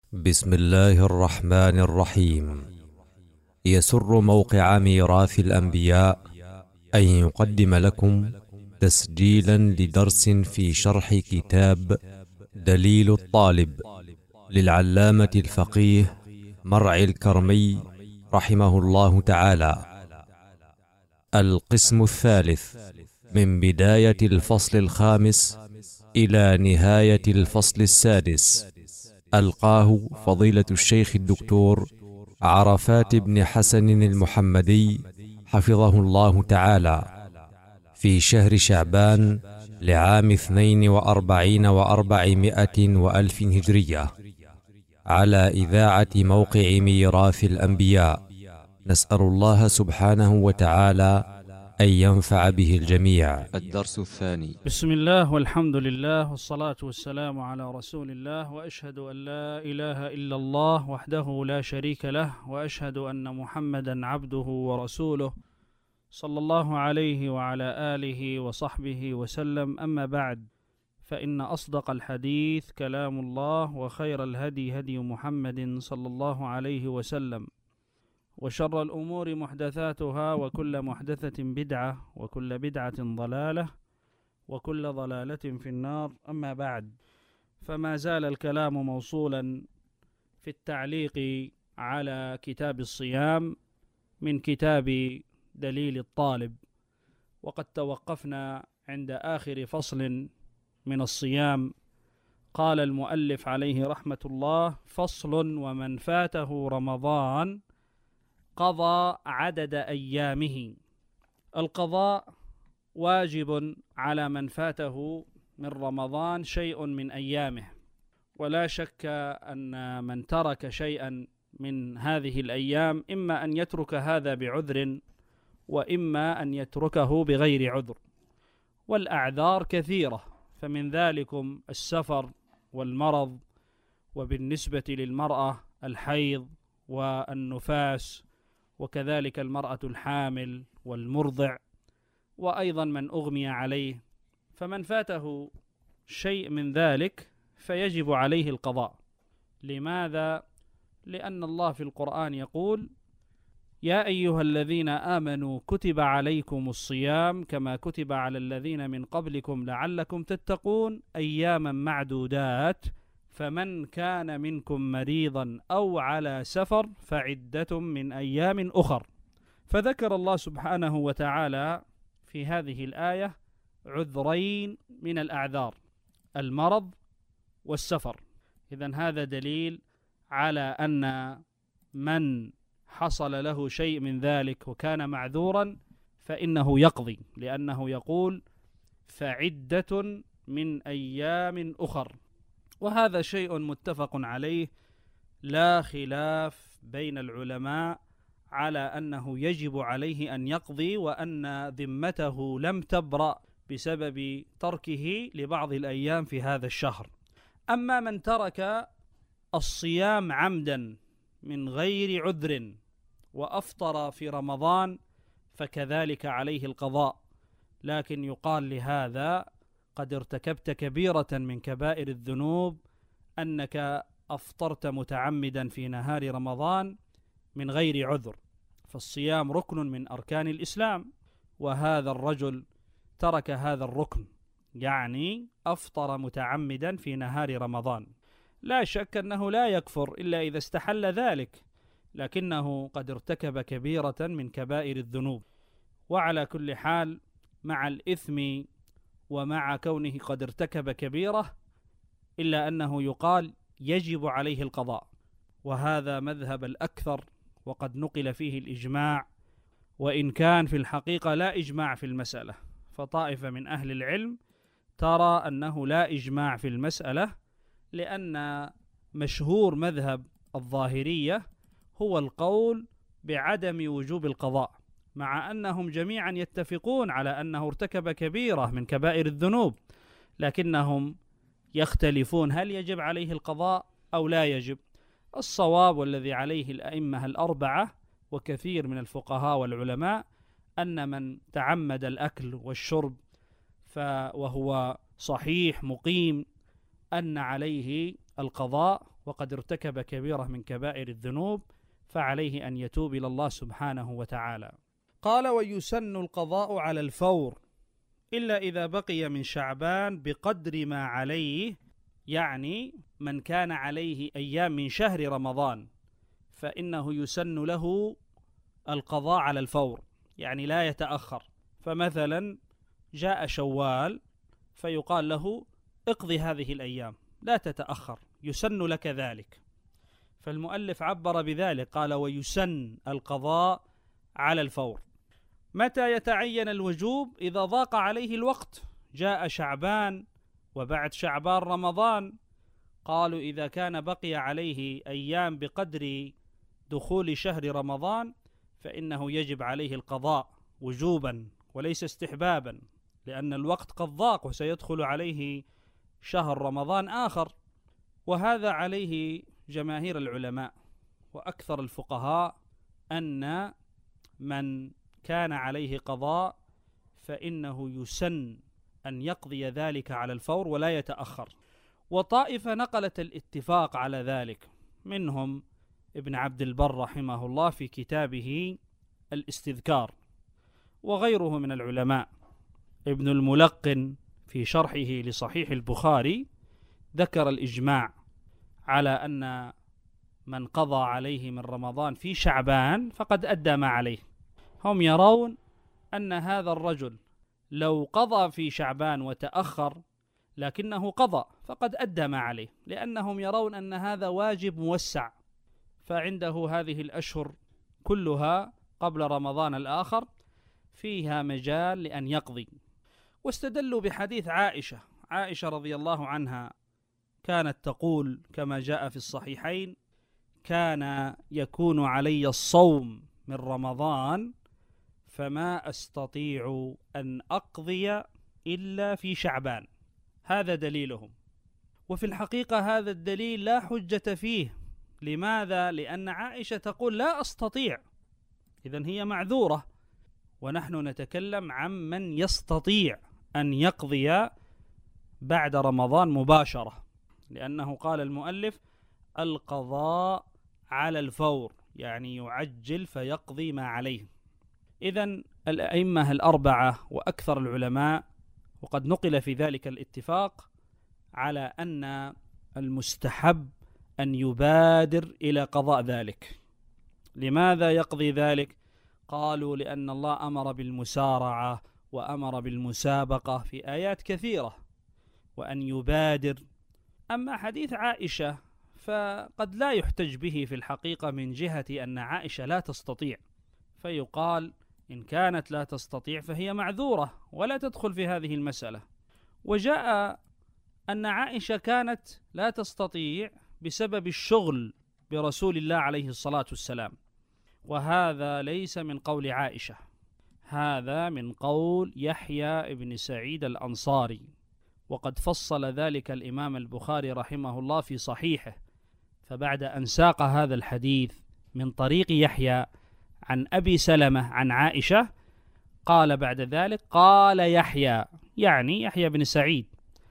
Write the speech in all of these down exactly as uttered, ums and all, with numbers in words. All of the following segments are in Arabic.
بسم الله الرحمن الرحيم. يسر موقع ميراث الأنبياء أن يقدم لكم تسجيلا لدرس في شرح كتاب دليل الطالب للعلامة الفقيه مرعي الكرمي رحمه الله تعالى. القسم الثالث من بداية الفصل الخامس إلى نهاية الفصل السادس، ألقاه فضيلة الشيخ الدكتور عرفات بن حسن المحمدي حفظه الله تعالى في شهر شعبان لعام اثنين وأربعين وأربعمائة وألف هجرية، على إذاعة موقع ميراث الأنبياء. نسأل الله سبحانه وتعالى أن ينفع به الجميع. الدرس الثاني. بسم الله والحمد لله والصلاة والسلام على رسول الله، وأشهد أن لا إله إلا الله وحده لا شريك له، وأشهد أن محمدا عبده ورسوله صلى الله عليه وعلى آله وصحبه وسلم. أما بعد، فإن أصدق الحديث كلام الله، وخير الهدي هدي محمد صلى الله عليه وسلم، وشر الأمور محدثاتها، وكل محدثة بدعة، وكل بدعة ضلالة، وكل ضلالة في النار. أما بعد، فما زال الكلام موصولا في التعليق على كتاب الصيام من كتاب دليل الطالب، وقد توقفنا عند آخر فصل من الصيام. قال المؤلف عليه رحمة الله: فصل: ومن فاته رمضان قضى عدد أيامه. القضاء واجب على من فاته من رمضان شيء من أيامه، ولا شك أن من ترك شيئا من هذه الأيام إما أن يترك هذا بعذر، وإما أن يتركه بغير عذر، والأعذار كثيرة، فمن ذلكم السفر والمرض، وبالنسبة للمرأة الحيض والنفاس، وكذلك المرأة الحامل والمرضع، وأيضا من أغمي عليه. فمن فاته شيء من ذلك فيجب عليه القضاء. لماذا؟ لأن الله في القرآن يقول: يا أيها الذين آمنوا كتب عليكم الصيام كما كتب على الذين من قبلكم لعلكم تتقون أياما معدودات، فمن كان منكم مريضا أو على سفر فعدة من أيام أخر. فذكر الله سبحانه وتعالى في هذه الآية عذرين من الأعذار: المرض والسفر. إذن هذا دليل على أن من حصل له شيء من ذلك وكان معذورا فإنه يقضي، لأنه يقول فعدة من أيام أخر، وهذا شيء متفق عليه، لا خلاف بين العلماء على أنه يجب عليه أن يقضي، وأن ذمته لم تبرأ بسبب تركه لبعض الأيام في هذا الشهر. أما من ترك الصيام عمدا من غير عذر وأفطر في رمضان فكذلك عليه القضاء، لكن يقال لهذا: قد ارتكبت كبيرة من كبائر الذنوب أنك أفطرت متعمدا في نهار رمضان من غير عذر، فالصيام ركن من أركان الإسلام، وهذا الرجل ترك هذا الركن، يعني أفطر متعمدا في نهار رمضان. لا شك أنه لا يكفر إلا إذا استحل ذلك، لكنه قد ارتكب كبيرة من كبائر الذنوب. وعلى كل حال، مع الإثم ومع كونه قد ارتكب كبيرة، إلا أنه يقال يجب عليه القضاء، وهذا مذهب الأكثر، وقد نقل فيه الإجماع، وإن كان في الحقيقة لا إجماع في المسألة، فطائفة من أهل العلم ترى أنه لا إجماع في المسألة، لأن مشهور مذهب الظاهرية هو القول بعدم وجوب القضاء، مع أنهم جميعا يتفقون على أنه ارتكب كبيرة من كبائر الذنوب، لكنهم يختلفون هل يجب عليه القضاء أو لا يجب. الصواب والذي عليه الأئمة الأربعة وكثير من الفقهاء والعلماء أن من تعمد الأكل والشرب وهو صحيح مقيم أن عليه القضاء، وقد ارتكب كبيرة من كبائر الذنوب، فعليه أن يتوب إلى الله سبحانه وتعالى. قال: ويسن القضاء على الفور إلا إذا بقي من شعبان بقدر ما عليه، يعني من كان عليه أيام من شهر رمضان فإنه يسن له القضاء على الفور، يعني لا يتأخر. فمثلا جاء شوال فيقال له اقضي هذه الأيام، لا تتأخر، يسن لك ذلك. فالمؤلف عبر بذلك، قال: ويسن القضاء على الفور. متى يتعين الوجوب؟ إذا ضاق عليه الوقت، جاء شعبان وبعد شعبان رمضان، قالوا إذا كان بقي عليه أيام بقدر دخول شهر رمضان فإنه يجب عليه القضاء وجوبا وليس استحبابا، لأن الوقت قد ضاق وسيدخل عليه شهر رمضان آخر. وهذا عليه جماهير العلماء وأكثر الفقهاء، أن من كان عليه قضاء فإنه يسن أن يقضي ذلك على الفور ولا يتأخر. وطائفة نقلت الاتفاق على ذلك، منهم ابن عبد البر رحمه الله في كتابه الاستذكار، وغيره من العلماء. ابن الملقن في شرحه لصحيح البخاري ذكر الإجماع على أن من قضى عليه من رمضان في شعبان فقد أدى ما عليه. هم يرون أن هذا الرجل لو قضى في شعبان وتأخر لكنه قضى فقد أدى ما عليه، لأنهم يرون أن هذا واجب موسع، فعنده هذه الأشهر كلها قبل رمضان الآخر فيها مجال لأن يقضي. واستدلوا بحديث عائشة عائشة رضي الله عنها، كانت تقول كما جاء في الصحيحين: كان يكون علي الصوم من رمضان فما أستطيع أن أقضي إلا في شعبان. هذا دليلهم، وفي الحقيقة هذا الدليل لا حجة فيه. لماذا؟ لأن عائشة تقول لا أستطيع، إذن هي معذورة، ونحن نتكلم عن من يستطيع أن يقضي بعد رمضان مباشرة، لأنه قال المؤلف: القضاء على الفور، يعني يعجل فيقضي ما عليه. إذن الأئمة الأربعة وأكثر العلماء، وقد نقل في ذلك الاتفاق، على أن المستحب أن يبادر إلى قضاء ذلك. لماذا يقضي ذلك؟ قالوا: لأن الله أمر بالمسارعة وأمر بالمسابقة في آيات كثيرة، وأن يبادر. أما حديث عائشة فقد لا يحتج به في الحقيقة، من جهة أن عائشة لا تستطيع، فيقال إن كانت لا تستطيع فهي معذورة ولا تدخل في هذه المسألة. وجاء أن عائشة كانت لا تستطيع بسبب الشغل برسول الله عليه الصلاة والسلام، وهذا ليس من قول عائشة، هذا من قول يحيى بن سعيد الأنصاري، وقد فصل ذلك الإمام البخاري رحمه الله في صحيحه. فبعد أن ساق هذا الحديث من طريق يحيى عن أبي سلمة عن عائشة، قال بعد ذلك: قال يحيى، يعني يحيى بن سعيد: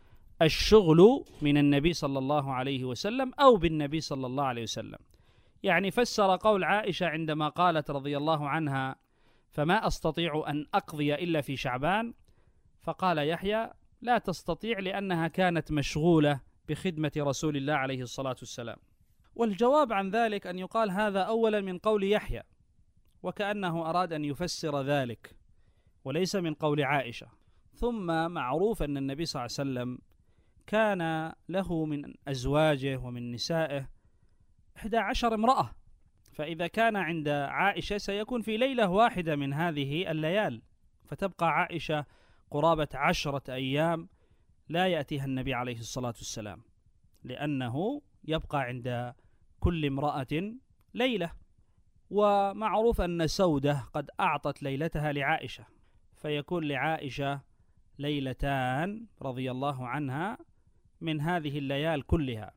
الشغل من النبي صلى الله عليه وسلم أو بالنبي صلى الله عليه وسلم. يعني فسر قول عائشة عندما قالت رضي الله عنها: فما أستطيع أن أقضي إلا في شعبان، فقال يحيى: لا تستطيع لأنها كانت مشغولة بخدمة رسول الله عليه الصلاة والسلام. والجواب عن ذلك أن يقال هذا أولا من قول يحيى، وكأنه أراد أن يفسر ذلك، وليس من قول عائشة. ثم معروف أن النبي صلى الله عليه وسلم كان له من أزواجه ومن نسائه إحدى عشر امرأة، فإذا كان عند عائشة سيكون في ليلة واحدة من هذه الليال، فتبقى عائشة قرابة عشرة أيام لا يأتيها النبي عليه الصلاة والسلام، لأنه يبقى عند كل امرأة ليلة. ومعروف أن سودة قد أعطت ليلتها لعائشة، فيكون لعائشة ليلتان رضي الله عنها من هذه الليال كلها.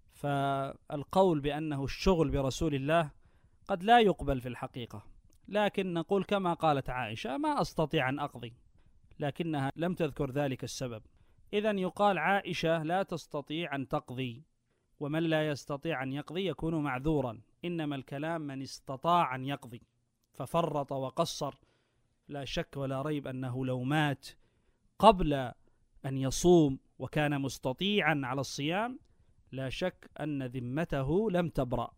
فالقول بأنه الشغل برسول الله قد لا يقبل في الحقيقة، لكن نقول كما قالت عائشة: ما أستطيع أن أقضي، لكنها لم تذكر ذلك السبب. إذن يقال عائشة لا تستطيع أن تقضي، ومن لا يستطيع أن يقضي يكون معذورا، إنما الكلام من استطاع أن يقضي ففرط وقصر، لا شك ولا ريب أنه لو مات قبل أن يصوم وكان مستطيعا على الصيام لا شك أن ذمته لم تبرأ.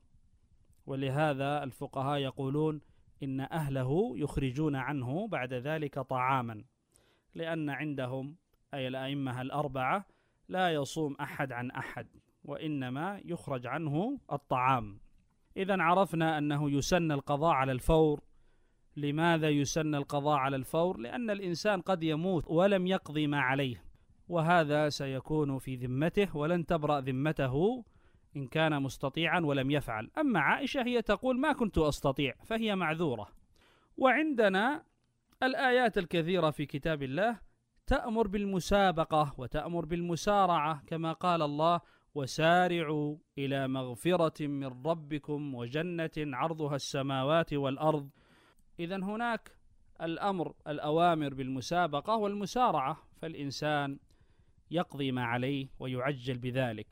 ولهذا الفقهاء يقولون إن أهله يخرجون عنه بعد ذلك طعاما، لأن عندهم أي الأئمة الأربعة لا يصوم أحد عن أحد، وإنما يخرج عنه الطعام. إذن عرفنا أنه يسن القضاء على الفور. لماذا يسن القضاء على الفور؟ لأن الإنسان قد يموت ولم يقضي ما عليه، وهذا سيكون في ذمته ولن تبرأ ذمته إن كان مستطيعا ولم يفعل. أما عائشة هي تقول ما كنت أستطيع، فهي معذورة. وعندنا الآيات الكثيرة في كتاب الله تأمر بالمسابقة وتأمر بالمسارعة، كما قال الله: وسارعوا إلى مغفرة من ربكم وجنة عرضها السماوات والأرض. إذن هناك الأمر الأوامر بالمسابقة والمسارعة، فالإنسان يقضي ما عليه ويعجل بذلك.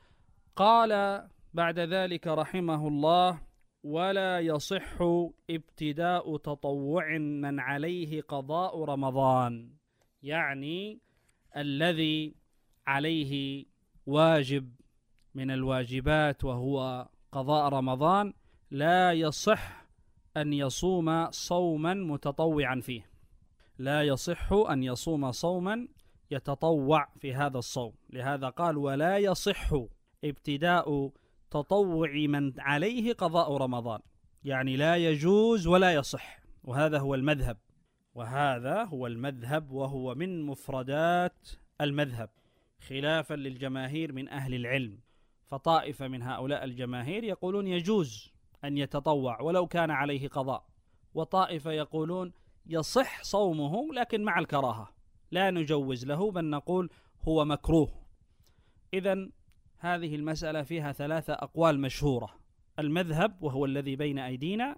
قال بعد ذلك رحمه الله: ولا يصح ابتداء تطوع من عليه قضاء رمضان، يعني الذي عليه واجب من الواجبات وهو قضاء رمضان لا يصح أن يصوم صوما متطوعا فيه، لا يصح أن يصوم صوما يتطوع في هذا الصوم. لهذا قال: ولا يصح ابتداء تطوع من عليه قضاء رمضان، يعني لا يجوز ولا يصح. وهذا هو المذهب، وهذا هو المذهب وهو من مفردات المذهب، خلافا للجماهير من أهل العلم. فطائفة من هؤلاء الجماهير يقولون يجوز أن يتطوع ولو كان عليه قضاء، وطائفة يقولون يصح صومه لكن مع الكراهة، لا نجوز له بل نقول هو مكروه. إذن هذه المسألة فيها ثلاثة أقوال مشهورة. المذهب وهو الذي بين أيدينا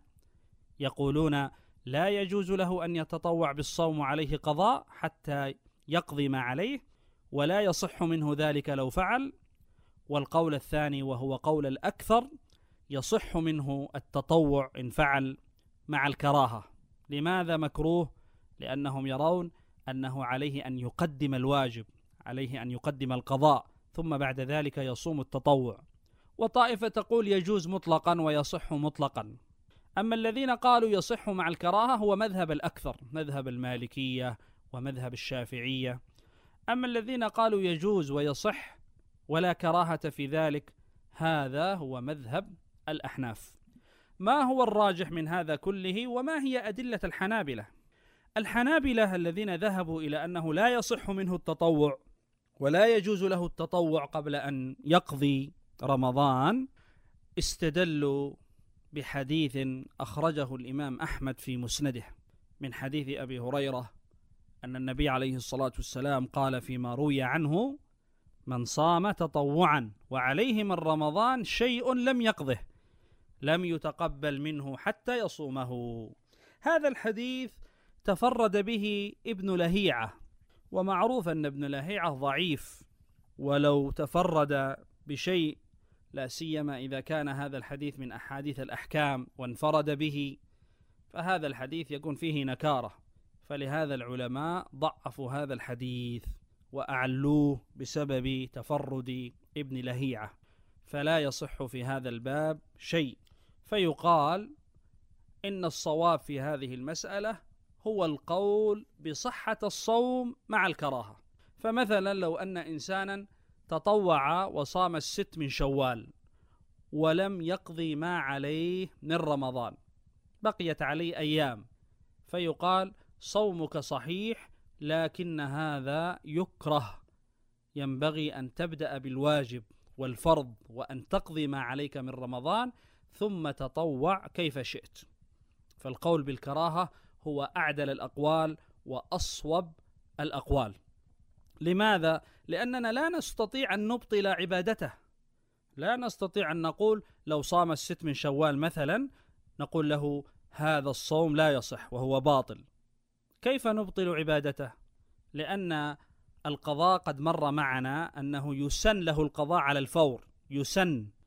يقولون لا يجوز له أن يتطوع بالصوم عليه قضاء حتى يقضي ما عليه، ولا يصح منه ذلك لو فعل. والقول الثاني وهو قول الأكثر: يصح منه التطوع إن فعل مع الكراهة. لماذا مكروه؟ لأنهم يرون أنه عليه أن يقدم الواجب، عليه أن يقدم القضاء ثم بعد ذلك يصوم التطوع. وطائفة تقول يجوز مطلقا ويصح مطلقا. أما الذين قالوا يصح مع الكراهة هو مذهب الأكثر، مذهب المالكية ومذهب الشافعية. أما الذين قالوا يجوز ويصح ولا كراهة في ذلك هذا هو مذهب الأحناف. ما هو الراجح من هذا كله وما هي أدلة الحنابلة؟ الحنابلة الذين ذهبوا إلى أنه لا يصح منه التطوع ولا يجوز له التطوع قبل أن يقضي رمضان استدلوا بحديث أخرجه الإمام أحمد في مسنده من حديث أبي هريرة أن النبي عليه الصلاة والسلام قال فيما روي عنه: من صام تطوعا وعليه من رمضان شيء لم يقضه لم يتقبل منه حتى يصومه. هذا الحديث تفرد به ابن لهيعة، ومعروف أن ابن لهيعة ضعيف، ولو تفرد بشيء لا سيما إذا كان هذا الحديث من أحاديث الأحكام وانفرد به فهذا الحديث يكون فيه نكارة، فلهذا العلماء ضعفوا هذا الحديث وأعلوه بسبب تفرد ابن لهيعة، فلا يصح في هذا الباب شيء. فيقال إن الصواب في هذه المسألة هو القول بصحة الصوم مع الكراهة. فمثلا لو أن إنسانا تطوع وصام الست من شوال ولم يقضي ما عليه من رمضان، بقيت عليه أيام، فيقال صومك صحيح لكن هذا يكره، ينبغي أن تبدأ بالواجب والفرض وأن تقضي ما عليك من رمضان ثم تطوع كيف شئت. فالقول بالكراهة هو أعدل الأقوال وأصوب الأقوال. لماذا؟ لأننا لا نستطيع أن نبطل عبادته، لا نستطيع أن نقول لو صام الست من شوال مثلا نقول له هذا الصوم لا يصح وهو باطل. كيف نبطل عبادته؟ لأن القضاء قد مر معنا أنه يسن له القضاء على الفور، يسن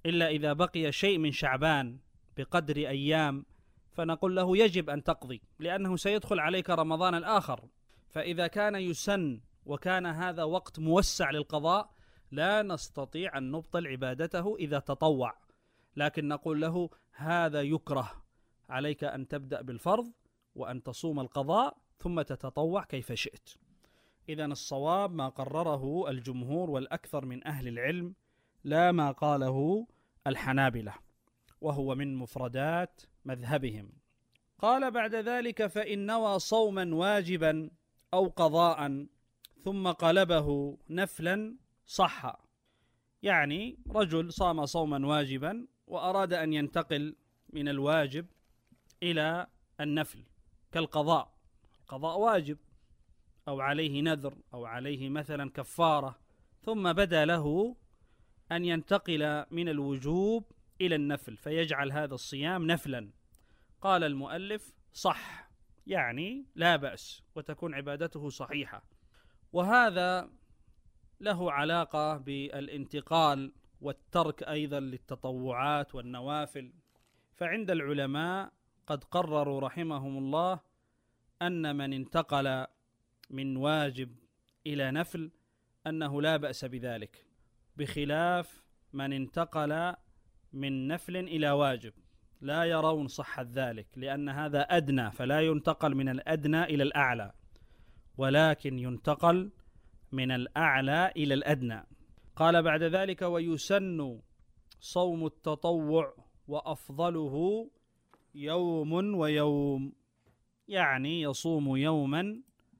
إلا إذا بقي شيء من شعبان بقدر أيام فنقول له يجب أن تقضي، لأنه سيدخل عليك رمضان الآخر. فإذا كان يسن وكان هذا وقت موسع للقضاء لا نستطيع أن نبطل عبادته إذا تطوع، لكن نقول له هذا يكره، عليك أن تبدأ بالفرض وأن تصوم القضاء ثم تتطوع كيف شئت. إذن الصواب ما قرره الجمهور والأكثر من أهل العلم، لا ما قاله الحنابلة، وهو من مفردات مذهبهم. قال بعد ذلك: فإن نوى صوما واجبا أو قضاء ثم قلبه نفلا صح. يعني رجل صام صوما واجبا وأراد أن ينتقل من الواجب إلى النفل كالقضاء، قضاء واجب أو عليه نذر أو عليه مثلا كفارة، ثم بدا له أن ينتقل من الوجوب إلى النفل فيجعل هذا الصيام نفلا. قال المؤلف: صح، يعني لا بأس وتكون عبادته صحيحة. وهذا له علاقة بالانتقال والترك أيضا للتطوعات والنوافل. فعند العلماء قد قرروا رحمهم الله أن من انتقل من واجب إلى نفل أنه لا بأس بذلك، بخلاف من انتقل من نفل إلى واجب، لا يرون صحة ذلك، لأن هذا أدنى، فلا ينتقل من الأدنى إلى الأعلى، ولكن ينتقل من الأعلى إلى الأدنى. قال بعد ذلك: ويسن صوم التطوع وأفضله يوم ويوم، يعني يصوم يوما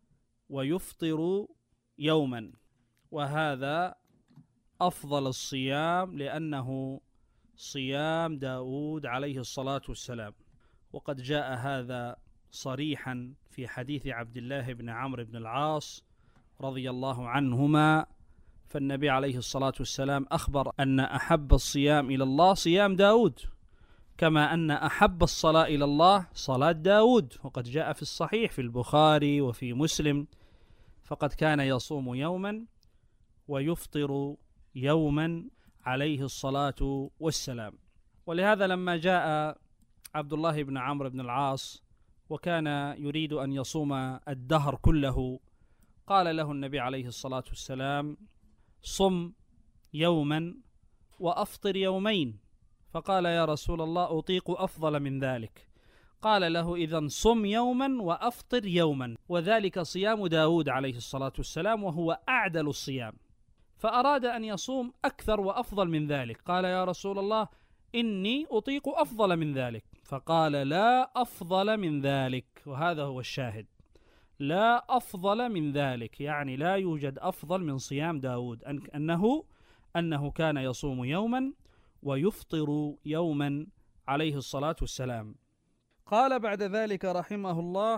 ويفطر يوما، وهذا أفضل الصيام لأنه صيام داود عليه الصلاة والسلام. وقد جاء هذا صريحا في حديث عبد الله بن عمرو بن العاص رضي الله عنهما، فالنبي عليه الصلاة والسلام أخبر أن أحب الصيام إلى الله صيام داود، كما أن أحب الصلاة إلى الله صلاة داود. وقد جاء في الصحيح في البخاري وفي مسلم، فقد كان يصوم يوما ويفطر يوما عليه الصلاة والسلام. ولهذا لما جاء عبد الله بن عمرو بن العاص وكان يريد أن يصوم الدهر كله، قال له النبي عليه الصلاة والسلام: صم يوما وأفطر يومين. فقال: يا رسول الله أطيق أفضل من ذلك. قال له: إذن صم يوما وأفطر يوما، وذلك صيام داود عليه الصلاة والسلام، وهو أعدل الصيام. فأراد أن يصوم أكثر وأفضل من ذلك، قال: يا رسول الله إني أطيق أفضل من ذلك. فقال: لا أفضل من ذلك، وهذا هو الشاهد، لا أفضل من ذلك، يعني لا يوجد أفضل من صيام داود، أنه أنه كان يصوم يوما ويفطر يوما عليه الصلاة والسلام. قال بعد ذلك رحمه الله: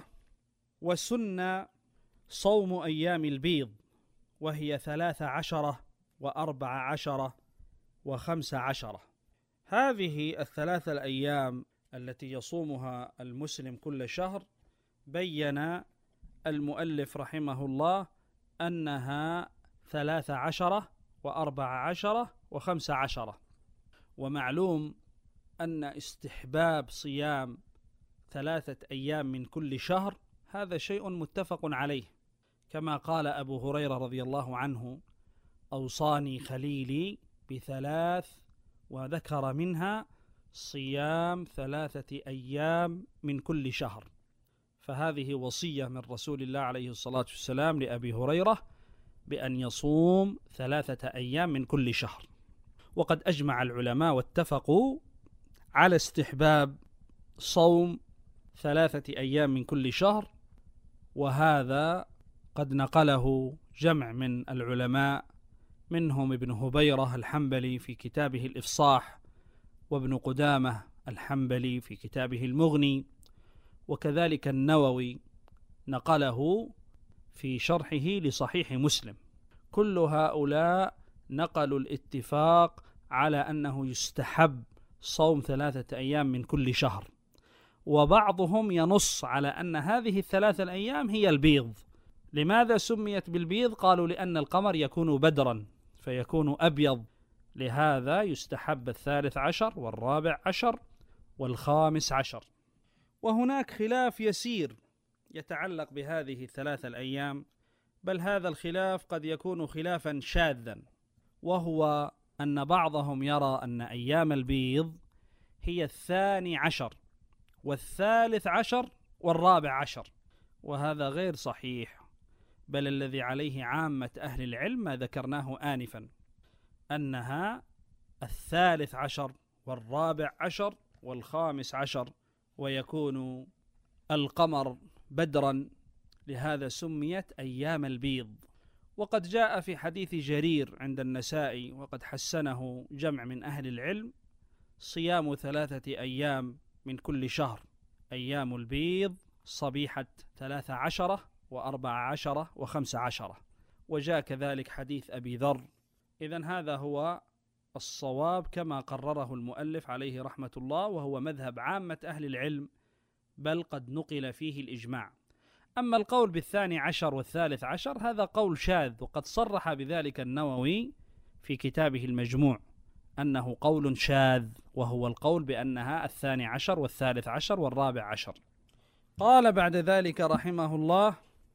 وسن صوم أيام البيض، وهي ثلاث عشرة وأربع عشرة وخمس عشرة. هذه الثلاث الأيام التي يصومها المسلم كل شهر بين المؤلف رحمه الله أنها ثلاث عشرة وأربع عشرة وخمس عشرة. ومعلوم أن استحباب صيام ثلاثة أيام من كل شهر هذا شيء متفق عليه، كما قال أبو هريرة رضي الله عنه: أوصاني خليلي بثلاث، وذكر منها صيام ثلاثة أيام من كل شهر. فهذه وصية من رسول الله عليه الصلاة والسلام لأبي هريرة بأن يصوم ثلاثة أيام من كل شهر. وقد أجمع العلماء واتفقوا على استحباب صوم ثلاثة أيام من كل شهر، وهذا قد نقله جمع من العلماء، منهم ابن هبيرة الحنبلي في كتابه الإفصاح، وابن قدامة الحنبلي في كتابه المغني، وكذلك النووي نقله في شرحه لصحيح مسلم. كل هؤلاء نقلوا الاتفاق على أنه يستحب صوم ثلاثة أيام من كل شهر، وبعضهم ينص على أن هذه الثلاثة الأيام هي البيض. لماذا سميت بالبيض؟ قالوا: لأن القمر يكون بدرا فيكون أبيض لهذا يستحب الثالث عشر والرابع عشر والخامس عشر. وهناك خلاف يسير يتعلق بهذه الثلاثة الأيام، بل هذا الخلاف قد يكون خلافا شاذا، وهو أن بعضهم يرى أن أيام البيض هي الثاني عشر والثالث عشر والرابع عشر، وهذا غير صحيح، بل الذي عليه عامة أهل العلم ما ذكرناه آنفا، أنها الثالث عشر والرابع عشر والخامس عشر، ويكون القمر بدرا، لهذا سميت أيام البيض. وقد جاء في حديث جرير عند النسائي وقد حسنه جمع من أهل العلم صيام ثلاثة أيام من كل شهر، أيام البيض صبيحة ثلاثة عشرة وأربع عشرة وخمس عشرة، وجاء كذلك حديث أبي ذر. إذن هذا هو الصواب كما قرره المؤلف عليه رحمة الله، وهو مذهب عامة أهل العلم، بل قد نقل فيه الإجماع. أما القول بالثاني عشر والثالث عشر هذا قول شاذ، وقد صرح بذلك النووي في كتابه المجموع أنه قول شاذ، وهو القول بأنها الثاني عشر والثالث عشر والرابع عشر. قال بعد ذلك رحمه الله: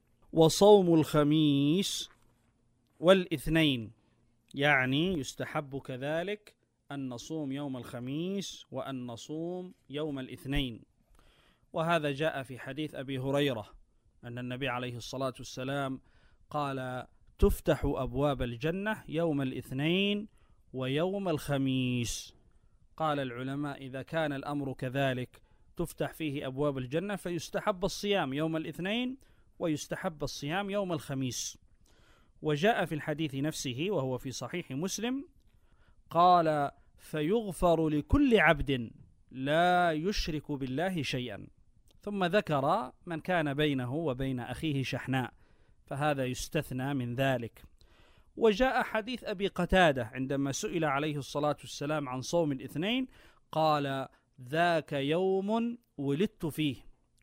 وصوم الخميس والاثنين، يعني يستحب كذلك أن نصوم يوم الخميس وأن نصوم يوم الاثنين. وهذا جاء في حديث أبي هريرة أن النبي عليه الصلاة والسلام قال: تفتح أبواب الجنة يوم الاثنين ويوم الخميس. قال العلماء: إذا كان الأمر كذلك تفتح فيه أبواب الجنة فيستحب الصيام يوم الاثنين ويستحب الصيام يوم الخميس. وجاء في الحديث نفسه وهو في صحيح مسلم قال: فيغفر لكل عبد لا يشرك بالله شيئا، ثم ذكر من كان بينه وبين أخيه شحناء، فهذا يستثنى من ذلك. وجاء حديث أبي قتادة عندما سئل عليه الصلاة والسلام عن صوم الاثنين قال: ذاك يوم ولدت فيه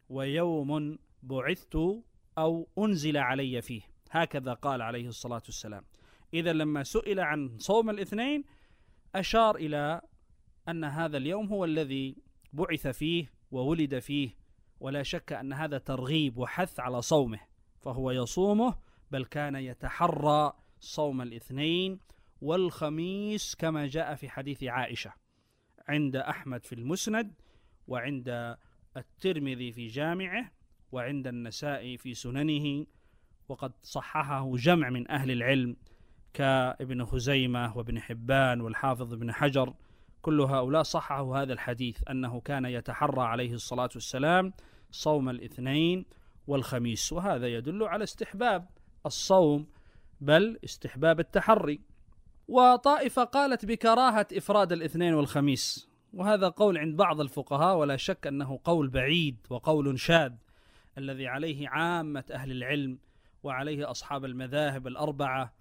ويوم بعثت أو أنزل علي فيه، هكذا قال عليه الصلاة والسلام. إذا لما سئل عن صوم الاثنين أشار إلى أن هذا اليوم هو الذي بعث فيه وولد فيه، ولا شك أن هذا ترغيب وحث على صومه، فهو يصومه، بل كان يتحرى صوم الاثنين والخميس كما جاء في حديث عائشة عند أحمد في المسند، وعند الترمذي في جامعه، وعند النسائي في سننه، وقد صححه جمع من أهل العلم كابن خزيمة وابن حبان والحافظ ابن حجر، كل هؤلاء صححوا هذا الحديث أنه كان يتحرى عليه الصلاة والسلام صوم الاثنين والخميس. وهذا يدل على استحباب الصوم، بل استحباب التحري. وطائفة قالت بكراهة إفراد الاثنين والخميس، وهذا قول عند بعض الفقهاء، ولا شك أنه قول بعيد وقول شاذ. الذي عليه عامة أهل العلم وعليه أصحاب المذاهب الأربعة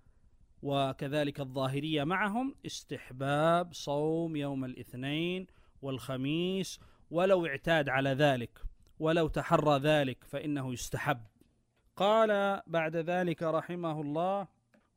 وكذلك الظاهرية معهم استحباب صوم يوم الاثنين والخميس، ولو اعتاد على ذلك ولو تحرى ذلك فإنه يستحب. قال بعد ذلك رحمه الله: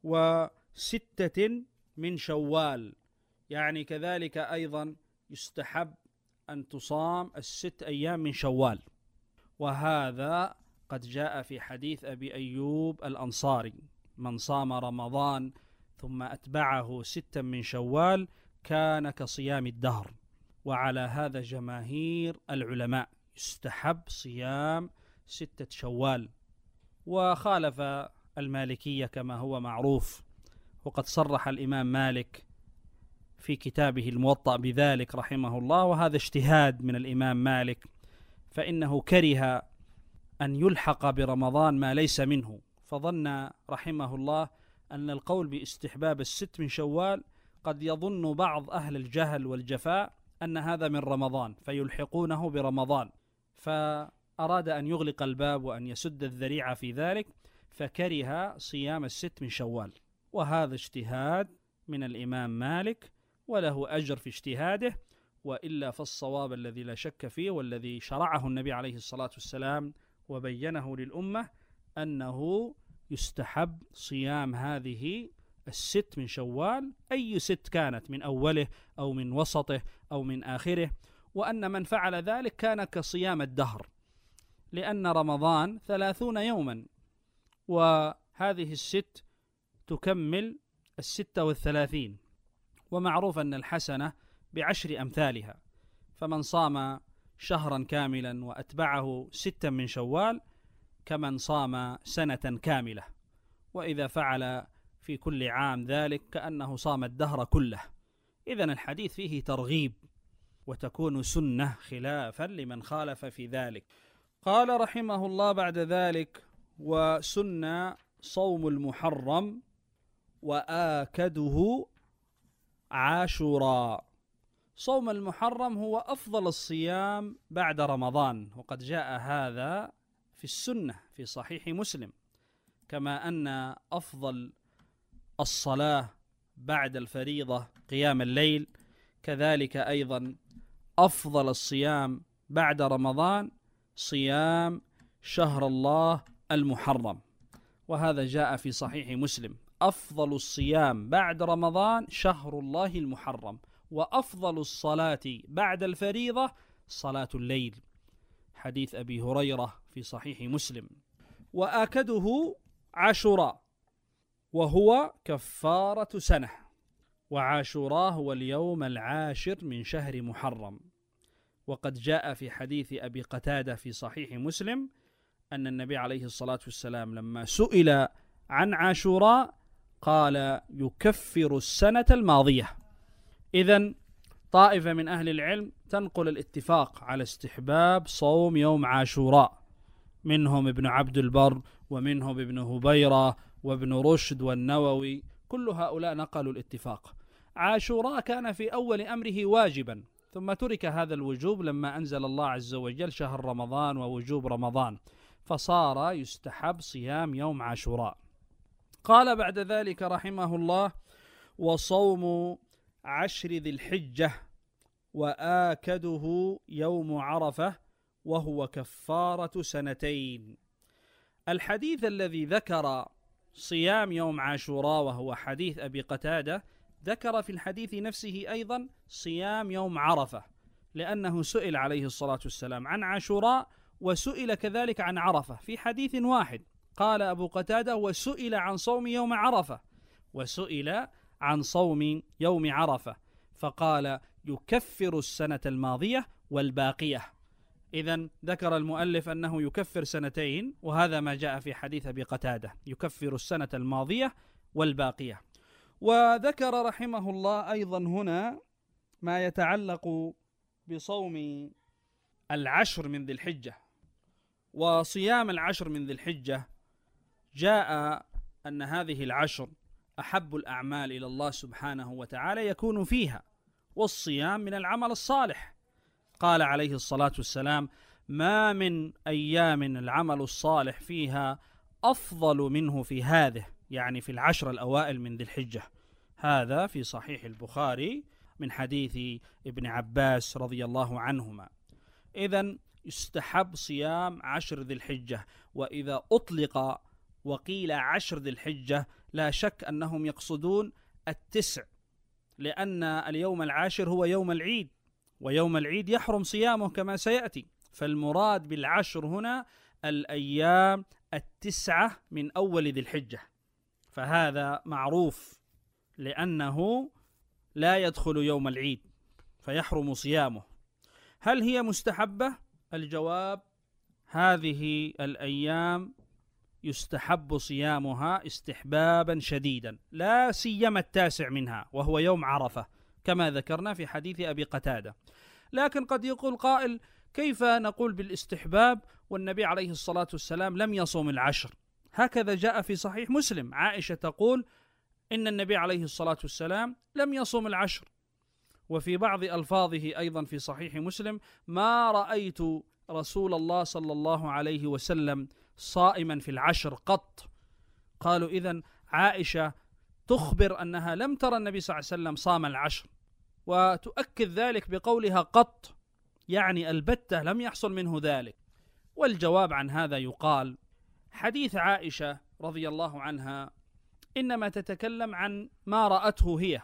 وستة من شوال، يعني كذلك أيضا يستحب أن تصام الست أيام من شوال، وهذا قد جاء في حديث أبي أيوب الأنصاري: من صام رمضان ثم أتبعه ستا من شوال كان كصيام الدهر. وعلى هذا جماهير العلماء، يستحب صيام ستة شوال. وخالف المالكية كما هو معروف، وقد صرح الإمام مالك في كتابه الموطأ بذلك رحمه الله، وهذا اجتهاد من الإمام مالك، فإنه كره أن يلحق برمضان ما ليس منه، فظن رحمه الله أن القول باستحباب الست من شوال قد يظن بعض أهل الجهل والجفاء أن هذا من رمضان فيلحقونه برمضان، فأراد أن يغلق الباب وأن يسد الذريعة في ذلك، فكره صيام الست من شوال. وهذا اجتهاد من الإمام مالك وله أجر في اجتهاده، وإلا فالصواب الذي لا شك فيه والذي شرعه النبي عليه الصلاة والسلام وبينه للأمة أنه يستحب صيام هذه الست من شوال، أي ست كانت، من أوله أو من وسطه أو من آخره، وأن من فعل ذلك كان كصيام الدهر، لأن رمضان ثلاثون يوما، وهذه الست تكمل الستة والثلاثين، ومعروف أن الحسنة بعشر أمثالها، فمن صام شهرا كاملا وأتبعه ستا من شوال كمن صام سنة كاملة، وإذا فعل في كل عام ذلك كأنه صام الدهر كله. إذن الحديث فيه ترغيب وتكون سنة خلافا لمن خالف في ذلك. قال رحمه الله بعد ذلك: وسن صوم المحرم وآكده عاشوراء. صوم المحرم هو أفضل الصيام بعد رمضان، وقد جاء هذا في السنة في صحيح مسلم، كما أن أفضل الصلاة بعد الفريضة قيام الليل، كذلك أيضا أفضل الصيام بعد رمضان صيام شهر الله المحرم، وهذا جاء في صحيح مسلم: أفضل الصيام بعد رمضان شهر الله المحرم، وأفضل الصلاة بعد الفريضة صلاة الليل، حديث أبي هريرة في صحيح مسلم. وآكده عاشوراء، وهو كفارة سنة، وعاشوراء هو اليوم العاشر من شهر محرم. وقد جاء في حديث أبي قتادة في صحيح مسلم أن النبي عليه الصلاة والسلام لما سئل عن عاشوراء قال: يكفر السنة الماضية. إذن طائفة من أهل العلم تنقل الاتفاق على استحباب صوم يوم عاشوراء، منهم ابن عبد البر ومنهم ابن هبيرة وابن رشد والنووي، كل هؤلاء نقلوا الاتفاق. عاشوراء كان في أول أمره واجبا، ثم ترك هذا الوجوب لما أنزل الله عز وجل شهر رمضان ووجوب رمضان، فصار يستحب صيام يوم عاشوراء. قال بعد ذلك رحمه الله: وصوم عشر ذي الحجة وآكده يوم عرفة وهو كفارة سنتين. الحديث الذي ذكر صيام يوم عاشوراء وهو حديث أبي قتادة ذكر في الحديث نفسه أيضا صيام يوم عرفة، لأنه سئل عليه الصلاة والسلام عن عاشوراء وسئل كذلك عن عرفة في حديث واحد. قال أبو قتادة: وسئل عن صوم يوم عرفة وسئل عن صوم يوم عرفة، فقال: يكفر السنة الماضية والباقية. إذن ذكر المؤلف أنه يكفر سنتين، وهذا ما جاء في حديث أبي قتادة: يكفر السنة الماضية والباقية. وذكر رحمه الله أيضا هنا ما يتعلق بصوم العشر من ذي الحجة. وصيام العشر من ذي الحجة جاء أن هذه العشر أحب الأعمال إلى الله سبحانه وتعالى يكون فيها، والصيام من العمل الصالح. قال عليه الصلاة والسلام: ما من أيام العمل الصالح فيها أفضل منه في هذه، يعني في العشر الأوائل من ذي الحجة. هذا في صحيح البخاري من حديث ابن عباس رضي الله عنهما. إذن يستحب صيام عشر ذي الحجة، وإذا أطلق وقيل عشر ذي الحجة لا شك أنهم يقصدون التسع، لأن اليوم العاشر هو يوم العيد، ويوم العيد يحرم صيامه كما سيأتي، فالمراد بالعشر هنا الأيام التسعة من أول ذي الحجة، فهذا معروف لأنه لا يدخل يوم العيد فيحرم صيامه. هل هي مستحبة؟ الجواب: هذه الأيام يستحب صيامها استحبابا شديدا، لا سيما التاسع منها وهو يوم عرفة كما ذكرنا في حديث أبي قتادة. لكن قد يقول قائل: كيف نقول بالاستحباب والنبي عليه الصلاة والسلام لم يصوم العشر؟ هكذا جاء في صحيح مسلم، عائشة تقول إن النبي عليه الصلاة والسلام لم يصوم العشر. وفي بعض ألفاظه أيضا في صحيح مسلم: ما رأيت رسول الله صلى الله عليه وسلم صائما في العشر قط. قالوا إذن عائشة تخبر أنها لم ترى النبي صلى الله عليه وسلم صام العشر، وتؤكد ذلك بقولها قط، يعني البتة لم يحصل منه ذلك. والجواب عن هذا يقال: حديث عائشة رضي الله عنها إنما تتكلم عن ما رأته هي،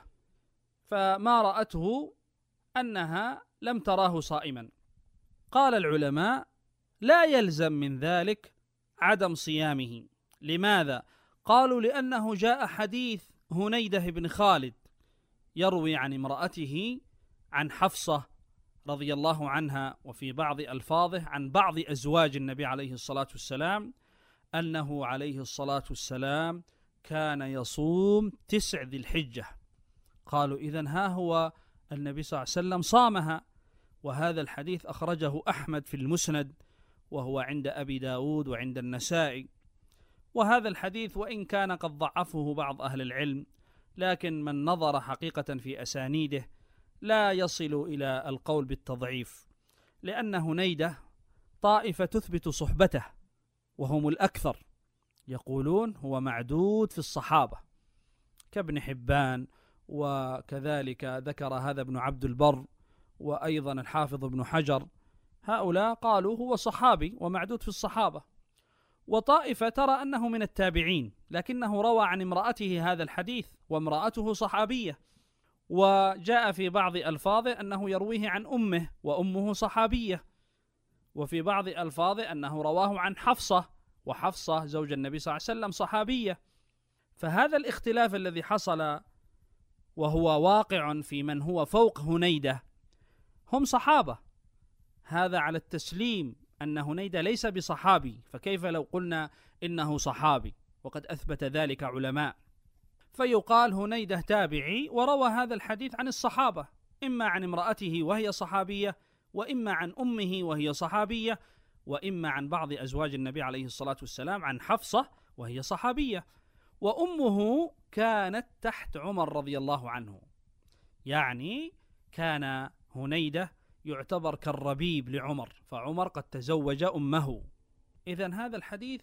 فما رأته أنها لم تراه صائما. قال العلماء: لا يلزم من ذلك عدم صيامه. لماذا؟ قالوا: لأنه جاء حديث هنيدة بن خالد يروي عن امرأته عن حفصة رضي الله عنها، وفي بعض ألفاظه عن بعض أزواج النبي عليه الصلاة والسلام، أنه عليه الصلاة والسلام كان يصوم تسع ذي الحجة. قالوا: إذن ها هو النبي صلى الله عليه وسلم صامها. وهذا الحديث أخرجه أحمد في المسند، وهو عند أبي داود وعند النسائي. وهذا الحديث وإن كان قد ضعفه بعض أهل العلم، لكن من نظر حقيقة في أسانيده لا يصل إلى القول بالتضعيف، لأن هنيدة طائفة تثبت صحبته وهم الأكثر، يقولون هو معدود في الصحابة كابن حبان، وكذلك ذكر هذا ابن عبد البر، وأيضا الحافظ ابن حجر. هؤلاء قالوا هو صحابي ومعدود في الصحابة. وطائفة ترى أنه من التابعين، لكنه روى عن امرأته هذا الحديث وامرأته صحابية، وجاء في بعض ألفاظه أنه يرويه عن أمه وأمه صحابية، وفي بعض ألفاظه أنه رواه عن حفصة، وحفصة زوج النبي صلى الله عليه وسلم صحابية. فهذا الاختلاف الذي حصل وهو واقع في من هو فوق هنيدة هم صحابة، هذا على التسليم أن هنيدة ليس بصحابي، فكيف لو قلنا إنه صحابي؟ وقد أثبت ذلك علماء. فيقال هنيدة تابعي وروى هذا الحديث عن الصحابة، إما عن امرأته وهي صحابية، وإما عن أمه وهي صحابية، وإما عن بعض أزواج النبي عليه الصلاة والسلام عن حفصة وهي صحابية. وأمه كانت تحت عمر رضي الله عنه، يعني كان هنيدة يعتبر كالربيب لعمر، فعمر قد تزوج أمه. إذن هذا الحديث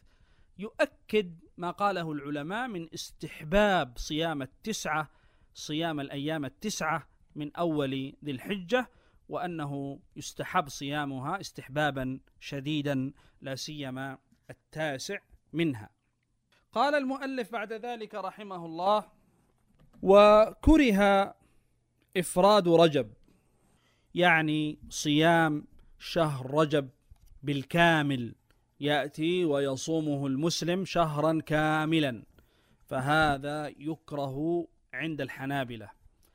يؤكد ما قاله العلماء من استحباب صيام التسعة، صيام الأيام التسعة من أول ذي الحجة، وأنه يستحب صيامها استحبابا شديدا، لا سيما التاسع منها. قال المؤلف بعد ذلك رحمه الله: وكره إفراد رجب، يعني صيام شهر رجب بالكامل، يأتي ويصومه المسلم شهرا كاملا، فهذا يكره عند الحنابلة.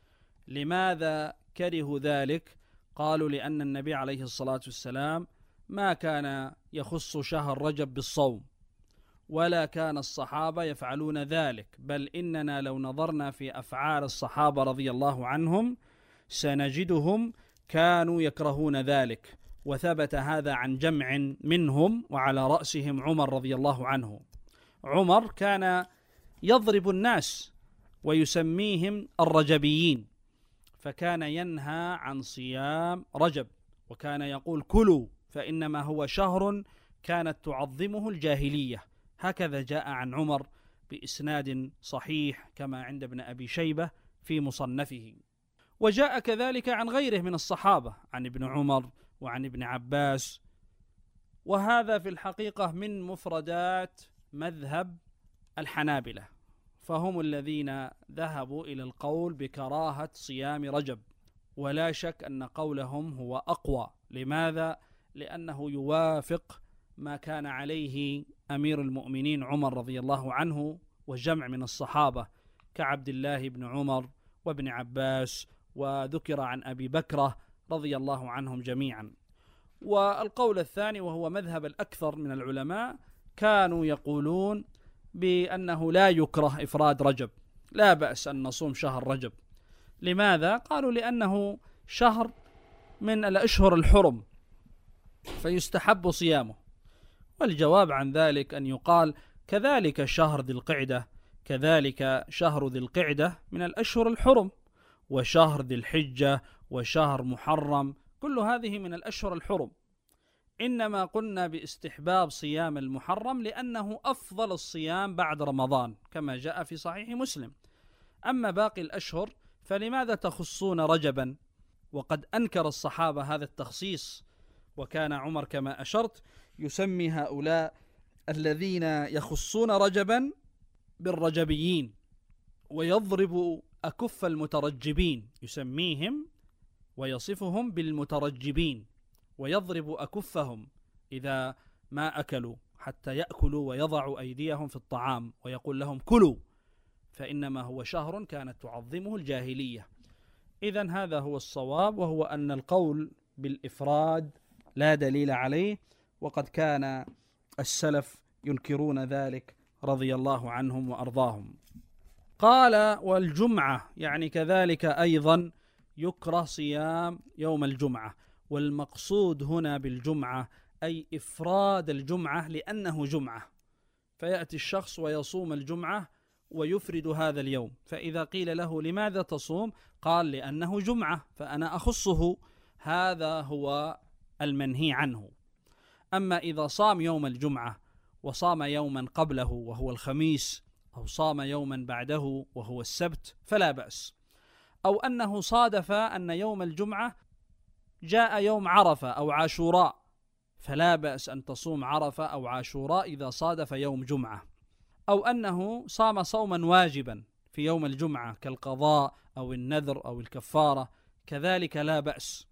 لماذا كرهوا ذلك؟ قالوا: لأن النبي عليه الصلاة والسلام ما كان يخص شهر رجب بالصوم، ولا كان الصحابة يفعلون ذلك، بل إننا لو نظرنا في أفعال الصحابة رضي الله عنهم سنجدهم كانوا يكرهون ذلك، وثبت هذا عن جمع منهم، وعلى رأسهم عمر رضي الله عنه. عمر كان يضرب الناس ويسميهم الرجبيين، فكان ينهى عن صيام رجب، وكان يقول: كلوا فإنما هو شهر كانت تعظمه الجاهلية. هكذا جاء عن عمر بإسناد صحيح كما عند ابن أبي شيبة في مصنفه. وجاء كذلك عن غيره من الصحابة، عن ابن عمر وعن ابن عباس. وهذا في الحقيقة من مفردات مذهب الحنابلة، فهم الذين ذهبوا إلى القول بكراهة صيام رجب، ولا شك أن قولهم هو أقوى. لماذا؟ لأنه يوافق ما كان عليه أمير المؤمنين عمر رضي الله عنه وجمع من الصحابة كعبد الله بن عمر وابن عباس، وذكر عن أبي بكر رضي الله عنهم جميعا. والقول الثاني وهو مذهب الأكثر من العلماء، كانوا يقولون بأنه لا يكره إفراد رجب، لا بأس أن نصوم شهر رجب. لماذا؟ قالوا: لأنه شهر من الأشهر الحرم فيستحب صيامه. والجواب عن ذلك أن يقال: كذلك شهر ذي القعدة، كذلك شهر ذي القعدة من الأشهر الحرم، وشهر ذي الحجة وشهر محرم، كل هذه من الأشهر الحرم. إنما قلنا باستحباب صيام المحرم لأنه أفضل الصيام بعد رمضان كما جاء في صحيح مسلم. أما باقي الأشهر فلماذا تخصون رجبا؟ وقد أنكر الصحابة هذا التخصيص، وكان عمر كما أشرت يسمي هؤلاء الذين يخصون رجبا بالرجبيين، ويضرب أكف المترجبين، يسميهم ويصفهم بالمترجبين، ويضرب أكفهم إذا ما أكلوا حتى يأكلوا ويضعوا أيديهم في الطعام ويقول لهم كلوا، فإنما هو شهر كانت تعظمه الجاهلية. إذن هذا هو الصواب، وهو أن القول بالإفراد لا دليل عليه، وقد كان السلف ينكرون ذلك رضي الله عنهم وأرضاهم. قال والجمعة، يعني كذلك أيضا يكره صيام يوم الجمعة، والمقصود هنا بالجمعة أي إفراد الجمعة لأنه جمعة، فيأتي الشخص ويصوم الجمعة ويفرد هذا اليوم، فإذا قيل له لماذا تصوم؟ قال لأنه جمعة فأنا أخصه، هذا هو المنهي عنه. أما إذا صام يوم الجمعة وصام يوما قبله وهو الخميس، أو صام يوما بعده وهو السبت فلا بأس، أو أنه صادف أن يوم الجمعة جاء يوم عرفة أو عاشوراء، فلا بأس أن تصوم عرفة أو عاشوراء إذا صادف يوم جمعة، أو أنه صام صوما واجبا في يوم الجمعة كالقضاء أو النذر أو الكفارة، كذلك لا بأس.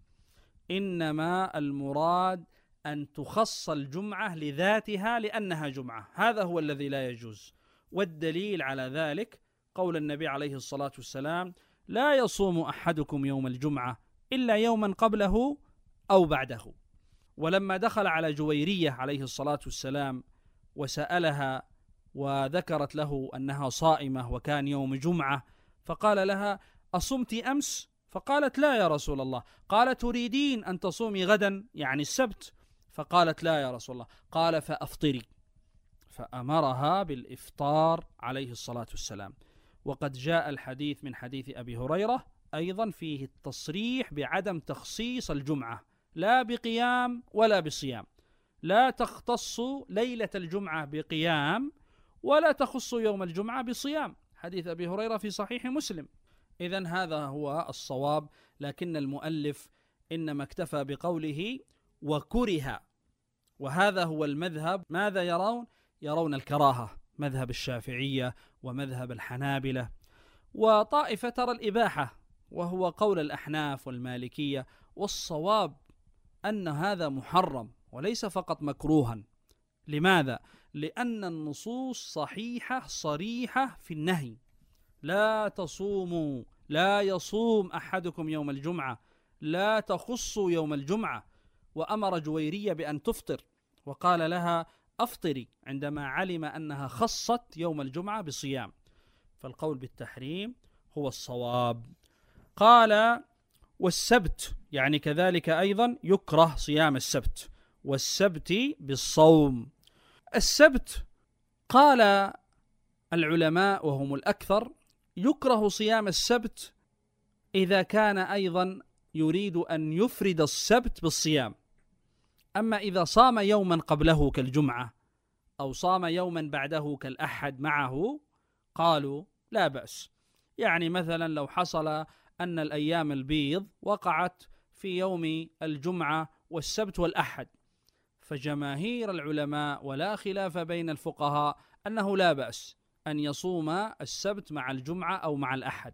إنما المراد أن تخص الجمعة لذاتها لأنها جمعة، هذا هو الذي لا يجوز. والدليل على ذلك قول النبي عليه الصلاة والسلام: لا يصوم أحدكم يوم الجمعة إلا يوما قبله أو بعده. ولما دخل على جويرية عليه الصلاة والسلام وسألها وذكرت له أنها صائمة وكان يوم جمعة، فقال لها: أصمت أمس؟ فقالت: لا يا رسول الله. قال: تريدين أن تصومي غدا يعني السبت؟ فقالت: لا يا رسول الله. قال: فأفطري، فأمرها بالإفطار عليه الصلاة والسلام. وقد جاء الحديث من حديث أبي هريرة أيضا فيه التصريح بعدم تخصيص الجمعة، لا بقيام ولا بصيام، لا تختص ليلة الجمعة بقيام ولا تخص يوم الجمعة بصيام، حديث أبي هريرة في صحيح مسلم. إذن هذا هو الصواب، لكن المؤلف إنما اكتفى بقوله وكره، وهذا هو المذهب. ماذا يرون؟ يرون الكراهة، مذهب الشافعية ومذهب الحنابلة، وطائفة ترى الإباحة، وهو قول الأحناف والمالكية. والصواب أن هذا محرم وليس فقط مكروها. لماذا؟ لأن النصوص صحيحة صريحة في النهي: لا تصوموا، لا يصوم أحدكم يوم الجمعة، لا تخصوا يوم الجمعة. وأمر جويرية بأن تفطر وقال لها: أفطري، عندما علم أنها خصت يوم الجمعة بصيام. فالقول بالتحريم هو الصواب. قال والسبت، يعني كذلك أيضا يكره صيام السبت، والسبت بالصوم. السبت قال العلماء وهم الأكثر يكره صيام السبت إذا كان أيضا يريد أن يفرد السبت بالصيام. أما إذا صام يوما قبله كالجمعة أو صام يوما بعده كالأحد معه قالوا لا بأس. يعني مثلا لو حصل أن الأيام البيض وقعت في يوم الجمعة والسبت والأحد، فجماهير العلماء ولا خلاف بين الفقهاء أنه لا بأس أن يصوم السبت مع الجمعة أو مع الأحد.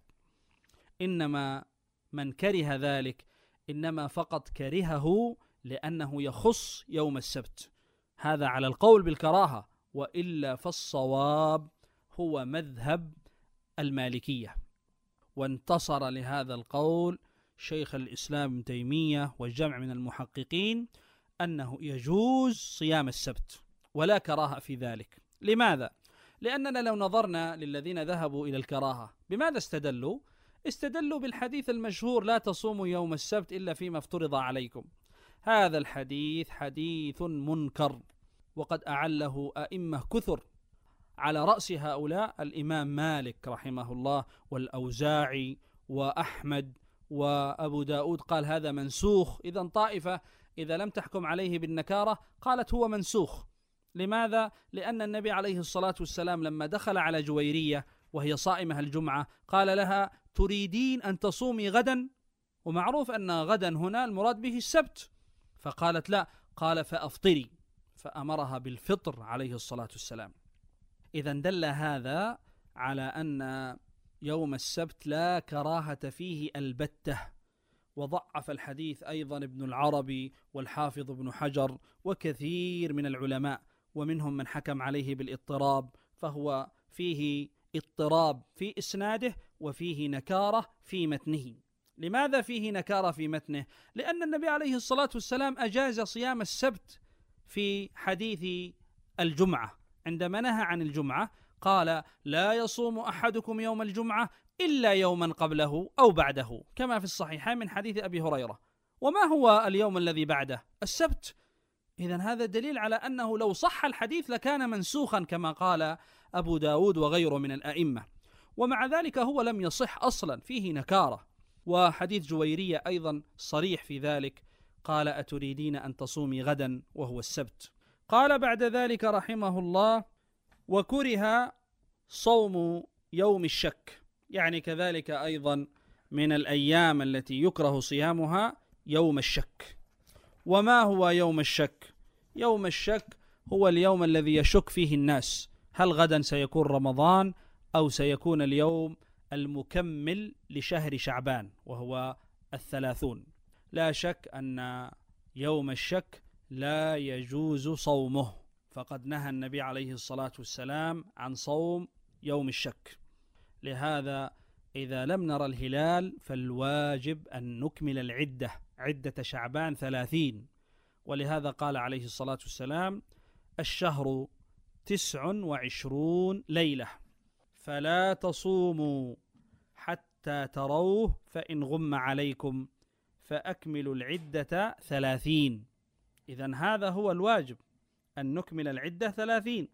إنما من كره ذلك إنما فقط كرهه لأنه يخص يوم السبت، هذا على القول بالكراهة، وإلا فالصواب هو مذهب المالكية. وانتصر لهذا القول شيخ الإسلام ابن تيمية والجمع من المحققين أنه يجوز صيام السبت ولا كراهة في ذلك. لماذا؟ لأننا لو نظرنا للذين ذهبوا إلى الكراهة بماذا استدلوا؟ استدلوا بالحديث المشهور: لا تصوموا يوم السبت إلا فيما افترض عليكم. هذا الحديث حديث منكر، وقد أعله أئمة كثر، على رأس هؤلاء الإمام مالك رحمه الله والأوزاعي وأحمد وأبو داود قال هذا منسوخ. إذن طائفة إذا لم تحكم عليه بالنكارة قالت هو منسوخ. لماذا؟ لأن النبي عليه الصلاة والسلام لما دخل على جويرية وهي صائمة الجمعة قال لها: تريدين أن تصومي غدا؟ ومعروف أن غدا هنا المراد به السبت، فقالت لا. قال: فأفطري، فأمرها بالفطر عليه الصلاة والسلام. إذن دل هذا على أن يوم السبت لا كراهة فيه البتة. وضعف الحديث أيضا ابن العربي والحافظ ابن حجر وكثير من العلماء، ومنهم من حكم عليه بالاضطراب، فهو فيه اضطراب في إسناده وفيه نكارة في متنه. لماذا فيه نكارة في متنه؟ لأن النبي عليه الصلاة والسلام أجاز صيام السبت في حديث الجمعة، عندما نهى عن الجمعة قال: لا يصوم أحدكم يوم الجمعة إلا يوما قبله أو بعده، كما في الصحيحين من حديث أبي هريرة. وما هو اليوم الذي بعده؟ السبت. إذن هذا دليل على أنه لو صح الحديث لكان منسوخا كما قال أبو داود وغيره من الأئمة، ومع ذلك هو لم يصح أصلا، فيه نكارة. وحديث جويرية أيضا صريح في ذلك، قال: أتريدين أن تصومي غدا وهو السبت. قال بعد ذلك رحمه الله: وكره صوم يوم الشك، يعني كذلك أيضا من الأيام التي يكره صيامها يوم الشك. وما هو يوم الشك؟ يوم الشك هو اليوم الذي يشك فيه الناس، هل غدا سيكون رمضان أو سيكون اليوم المكمل لشهر شعبان وهو الثلاثون. لا شك أن يوم الشك لا يجوز صومه، فقد نهى النبي عليه الصلاة والسلام عن صوم يوم الشك. لهذا إذا لم نرى الهلال فالواجب أن نكمل العدة، عدة شعبان ثلاثين. ولهذا قال عليه الصلاة والسلام: الشهر تسع وعشرون ليلة فلا تصوموا حتى تروه، فإن غم عليكم فأكملوا العدة ثلاثين. إذن هذا هو الواجب، أن نكمل العدة ثلاثين.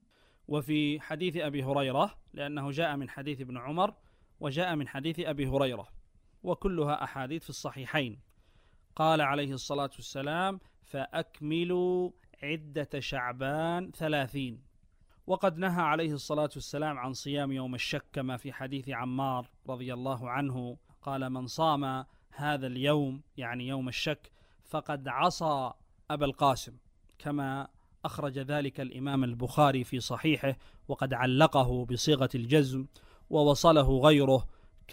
وفي حديث أبي هريرة، لأنه جاء من حديث ابن عمر وجاء من حديث أبي هريرة وكلها أحاديث في الصحيحين، قال عليه الصلاة والسلام: فأكملوا عدة شعبان ثلاثين. وقد نهى عليه الصلاة والسلام عن صيام يوم الشك كما في حديث عمار رضي الله عنه، قال: من صام هذا اليوم يعني يوم الشك فقد عصى أبا القاسم، كما أخرج ذلك الإمام البخاري في صحيحه، وقد علقه بصيغة الجزم ووصله غيره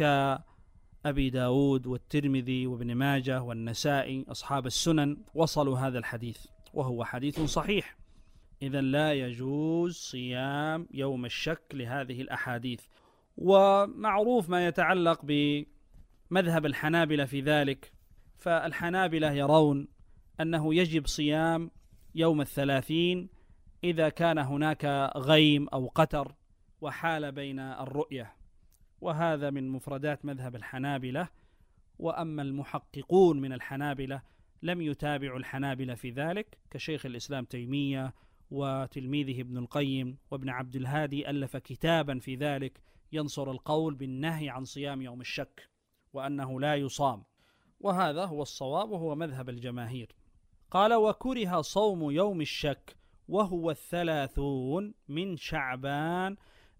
كأبي داود والترمذي وابن ماجه والنسائي، أصحاب السنن وصلوا هذا الحديث وهو حديث صحيح. إذن لا يجوز صيام يوم الشك لهذه الأحاديث. ومعروف ما يتعلق بمذهب الحنابلة في ذلك، فالحنابلة يرون أنه يجب صيام يوم الثلاثين إذا كان هناك غيم أو قتر وحال بين الرؤية، وهذا من مفردات مذهب الحنابلة. وأما المحققون من الحنابلة لم يتابعوا الحنابلة في ذلك، كشيخ الإسلام تيمية وتلميذه ابن القيم وابن عبد الهادي، ألف كتابا في ذلك ينصر القول بالنهي عن صيام يوم الشك وأنه لا يصام، وهذا هو الصواب وهو مذهب الجماهير. قال: وكره صوم يوم الشك وهو الثلاثون من شعبان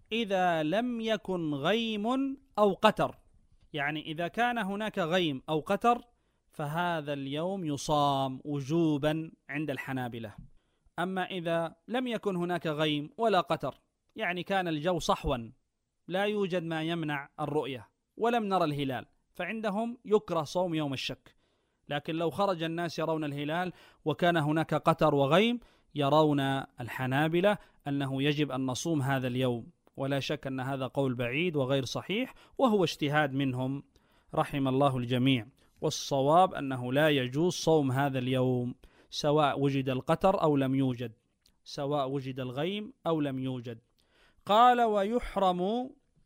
إذا لم يكن غيم أو قتر، يعني إذا كان هناك غيم أو قتر فهذا اليوم يصام وجوبا عند الحنابلة. أما إذا لم يكن هناك غيم ولا قتر، يعني كان الجو صحوا لا يوجد ما يمنع الرؤية ولم نرى الهلال، فعندهم يكره صوم يوم الشك. لكن لو خرج الناس يرون الهلال وكان هناك قتر وغيم، يرون الحنابلة أنه يجب أن نصوم هذا اليوم. ولا شك أن هذا قول بعيد وغير صحيح، وهو اجتهاد منهم رحم الله الجميع. والصواب أنه لا يجوز صوم هذا اليوم سواء وجد القتر أو لم يوجد، سواء وجد الغيم أو لم يوجد. قال: ويحرم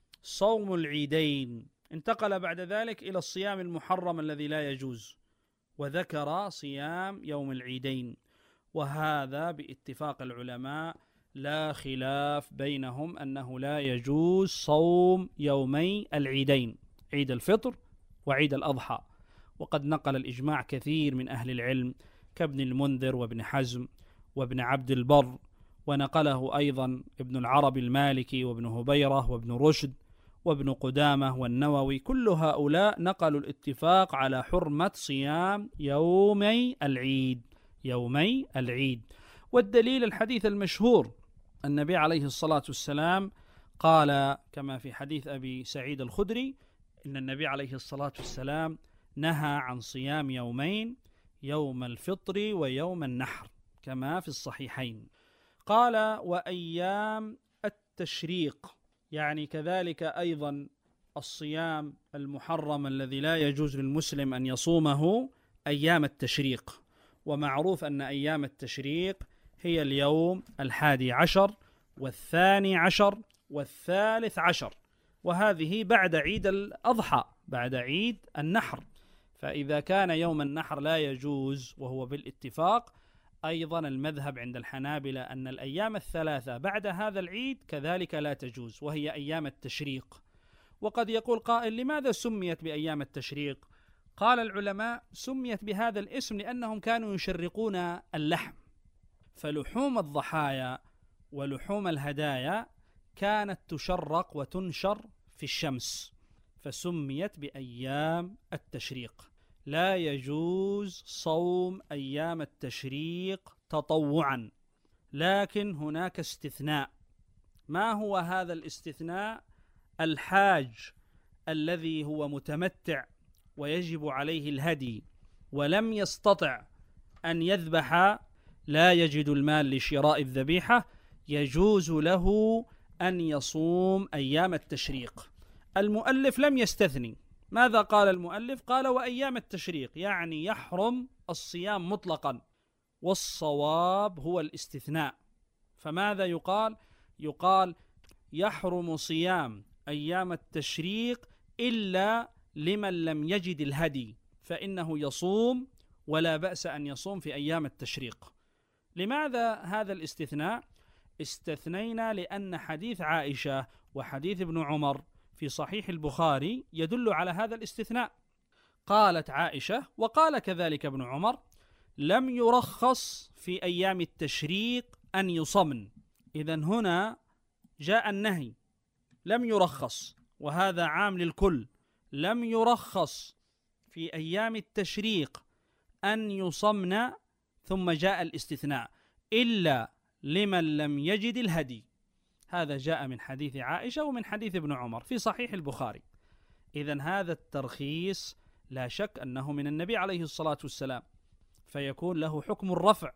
صوم العيدين. انتقل بعد ذلك إلى الصيام المحرم الذي لا يجوز، وذكر صيام يوم العيدين، وهذا باتفاق العلماء لا خلاف بينهم أنه لا يجوز صوم يومي العيدين، عيد الفطر وعيد الأضحى. وقد نقل الإجماع كثير من أهل العلم كابن المنذر وابن حزم وابن عبد البر، ونقله أيضا ابن العربي المالكي وابن هبيرة وابن رشد وابن قدامة والنووي. كل هؤلاء نقلوا الاتفاق على حرمة صيام يومي العيد، يومي العيد. والدليل الحديث المشهور، النبي عليه الصلاة والسلام قال كما في حديث أبي سعيد الخدري إن النبي عليه الصلاة والسلام نهى عن صيام يومين، يوم الفطر ويوم النحر كما في الصحيحين. قال وأيام التشريق، يعني كذلك أيضا الصيام المحرم الذي لا يجوز للمسلم أن يصومه أيام التشريق. ومعروف أن أيام التشريق هي اليوم الحادي عشر والثاني عشر والثالث عشر، وهذه بعد عيد الأضحى، بعد عيد النحر. فإذا كان يوم النحر لا يجوز وهو بالاتفاق، أيضا المذهب عند الحنابلة أن الأيام الثلاثة بعد هذا العيد كذلك لا تجوز، وهي أيام التشريق. وقد يقول قائل لماذا سميت بأيام التشريق؟ قال العلماء سميت بهذا الاسم لأنهم كانوا يشرقون اللحم، فلحوم الضحايا ولحوم الهدايا كانت تشرق وتنشر في الشمس، فسميت بأيام التشريق. لا يجوز صوم أيام التشريق تطوعا، لكن هناك استثناء. ما هو هذا الاستثناء؟ الحاج الذي هو متمتع ويجب عليه الهدي ولم يستطع أن يذبح، لا يجد المال لشراء الذبيحة، يجوز له أن يصوم أيام التشريق. المؤلف لم يستثني. ماذا قال المؤلف؟ قال وأيام التشريق، يعني يحرم الصيام مطلقا، والصواب هو الاستثناء. فماذا يقال؟ يقال يحرم صيام أيام التشريق إلا لمن لم يجد الهدي، فإنه يصوم ولا بأس أن يصوم في أيام التشريق. لماذا هذا الاستثناء؟ استثنينا لأن حديث عائشة وحديث ابن عمر في صحيح البخاري يدل على هذا الاستثناء. قالت عائشة وقال كذلك ابن عمر لم يرخص في أيام التشريق أن يصمن. إذن هنا جاء النهي، لم يرخص، وهذا عام للكل. لم يرخص في أيام التشريق أن يصمن، ثم جاء الاستثناء إلا لمن لم يجد الهدي. هذا جاء من حديث عائشة ومن حديث ابن عمر في صحيح البخاري. إذن هذا الترخيص لا شك أنه من النبي عليه الصلاة والسلام، فيكون له حكم الرفع،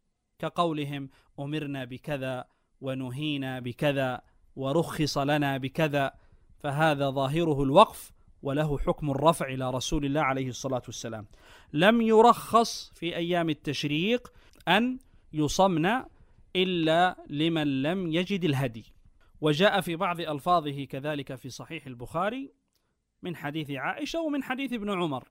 كقولهم أمرنا بكذا ونهينا بكذا ورخص لنا بكذا، فهذا ظاهره الوقف وله حكم الرفع إلى رسول الله عليه الصلاة والسلام. لم يرخص في أيام التشريق أن يصمن إلا لمن لم يجد الهدي. وجاء في بعض ألفاظه كذلك في صحيح البخاري من حديث عائشة ومن حديث ابن عمر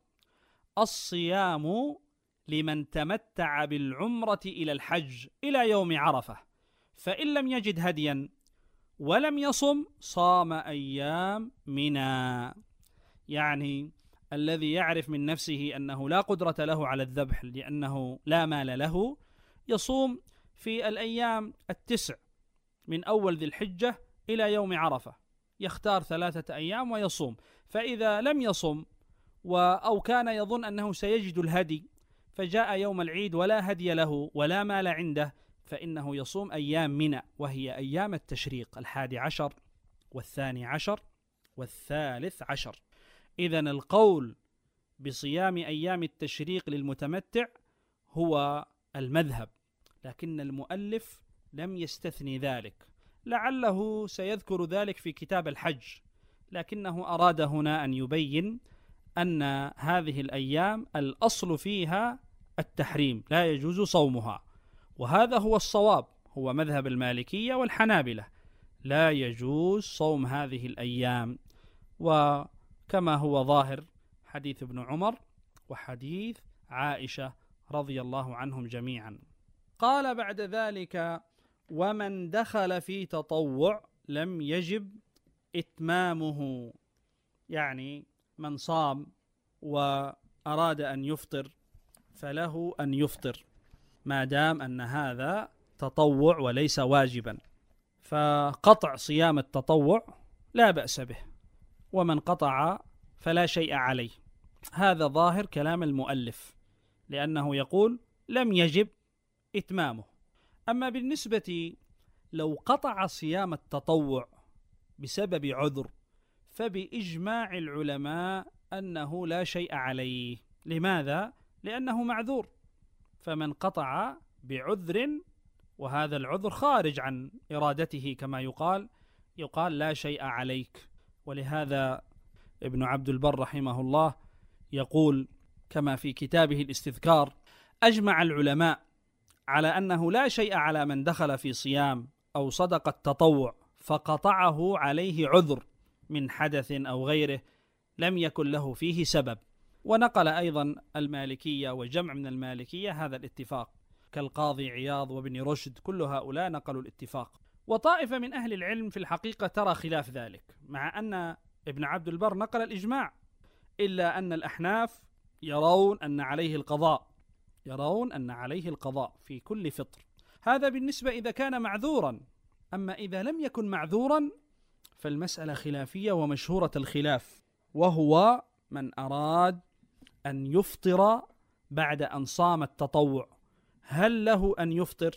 الصيام لمن تمتع بالعمرة إلى الحج إلى يوم عرفة، فإن لم يجد هديا ولم يصم صام أيام منى. يعني الذي يعرف من نفسه أنه لا قدرة له على الذبح لأنه لا مال له، يصوم في الأيام التسع من أول ذي الحجة إلى يوم عرفة، يختار ثلاثة أيام ويصوم. فإذا لم يصم أو كان يظن أنه سيجد الهدي فجاء يوم العيد ولا هدي له ولا مال عنده، فإنه يصوم أيام منى، وهي أيام التشريق الحادي عشر والثاني عشر والثالث عشر. إذن القول بصيام أيام التشريق للمتمتع هو المذهب، لكن المؤلف لم يستثني ذلك، لعله سيذكر ذلك في كتاب الحج، لكنه أراد هنا أن يبين أن هذه الأيام الأصل فيها التحريم، لا يجوز صومها، وهذا هو الصواب، هو مذهب المالكية والحنابلة، لا يجوز صوم هذه الأيام. وكما هو ظاهر حديث ابن عمر وحديث عائشة رضي الله عنهم جميعا. قال بعد ذلك ومن دخل في تطوع لم يجب إتمامه، يعني من صام وأراد أن يفطر فله أن يفطر ما دام أن هذا تطوع وليس واجبا، فقطع صيام التطوع لا بأس به، ومن قطع فلا شيء عليه. هذا ظاهر كلام المؤلف، لأنه يقول لم يجب إتمامه. أما بالنسبة لو قطع صيام التطوع بسبب عذر، فبإجماع العلماء أنه لا شيء عليه. لماذا؟ لأنه معذور، فمن قطع بعذر وهذا العذر خارج عن إرادته كما يقال يقال لا شيء عليك. ولهذا ابن عبد البر رحمه الله يقول كما في كتابه الاستذكار: أجمع العلماء على أنه لا شيء على من دخل في صيام أو صدقة تطوع فقطعه عليه عذر من حدث أو غيره لم يكن له فيه سبب. ونقل أيضا المالكية وجمع من المالكية هذا الاتفاق كالقاضي عياض وابن رشد، كل هؤلاء نقلوا الاتفاق. وطائفة من أهل العلم في الحقيقة ترى خلاف ذلك، مع أن ابن عبد البر نقل الإجماع، إلا أن الأحناف يرون أن عليه القضاء يرون أن عليه القضاء في كل فطر. هذا بالنسبة إذا كان معذورا. أما إذا لم يكن معذورا فالمسألة خلافية ومشهورة الخلاف، وهو من أراد أن يفطر بعد أن صام التطوع هل له أن يفطر؟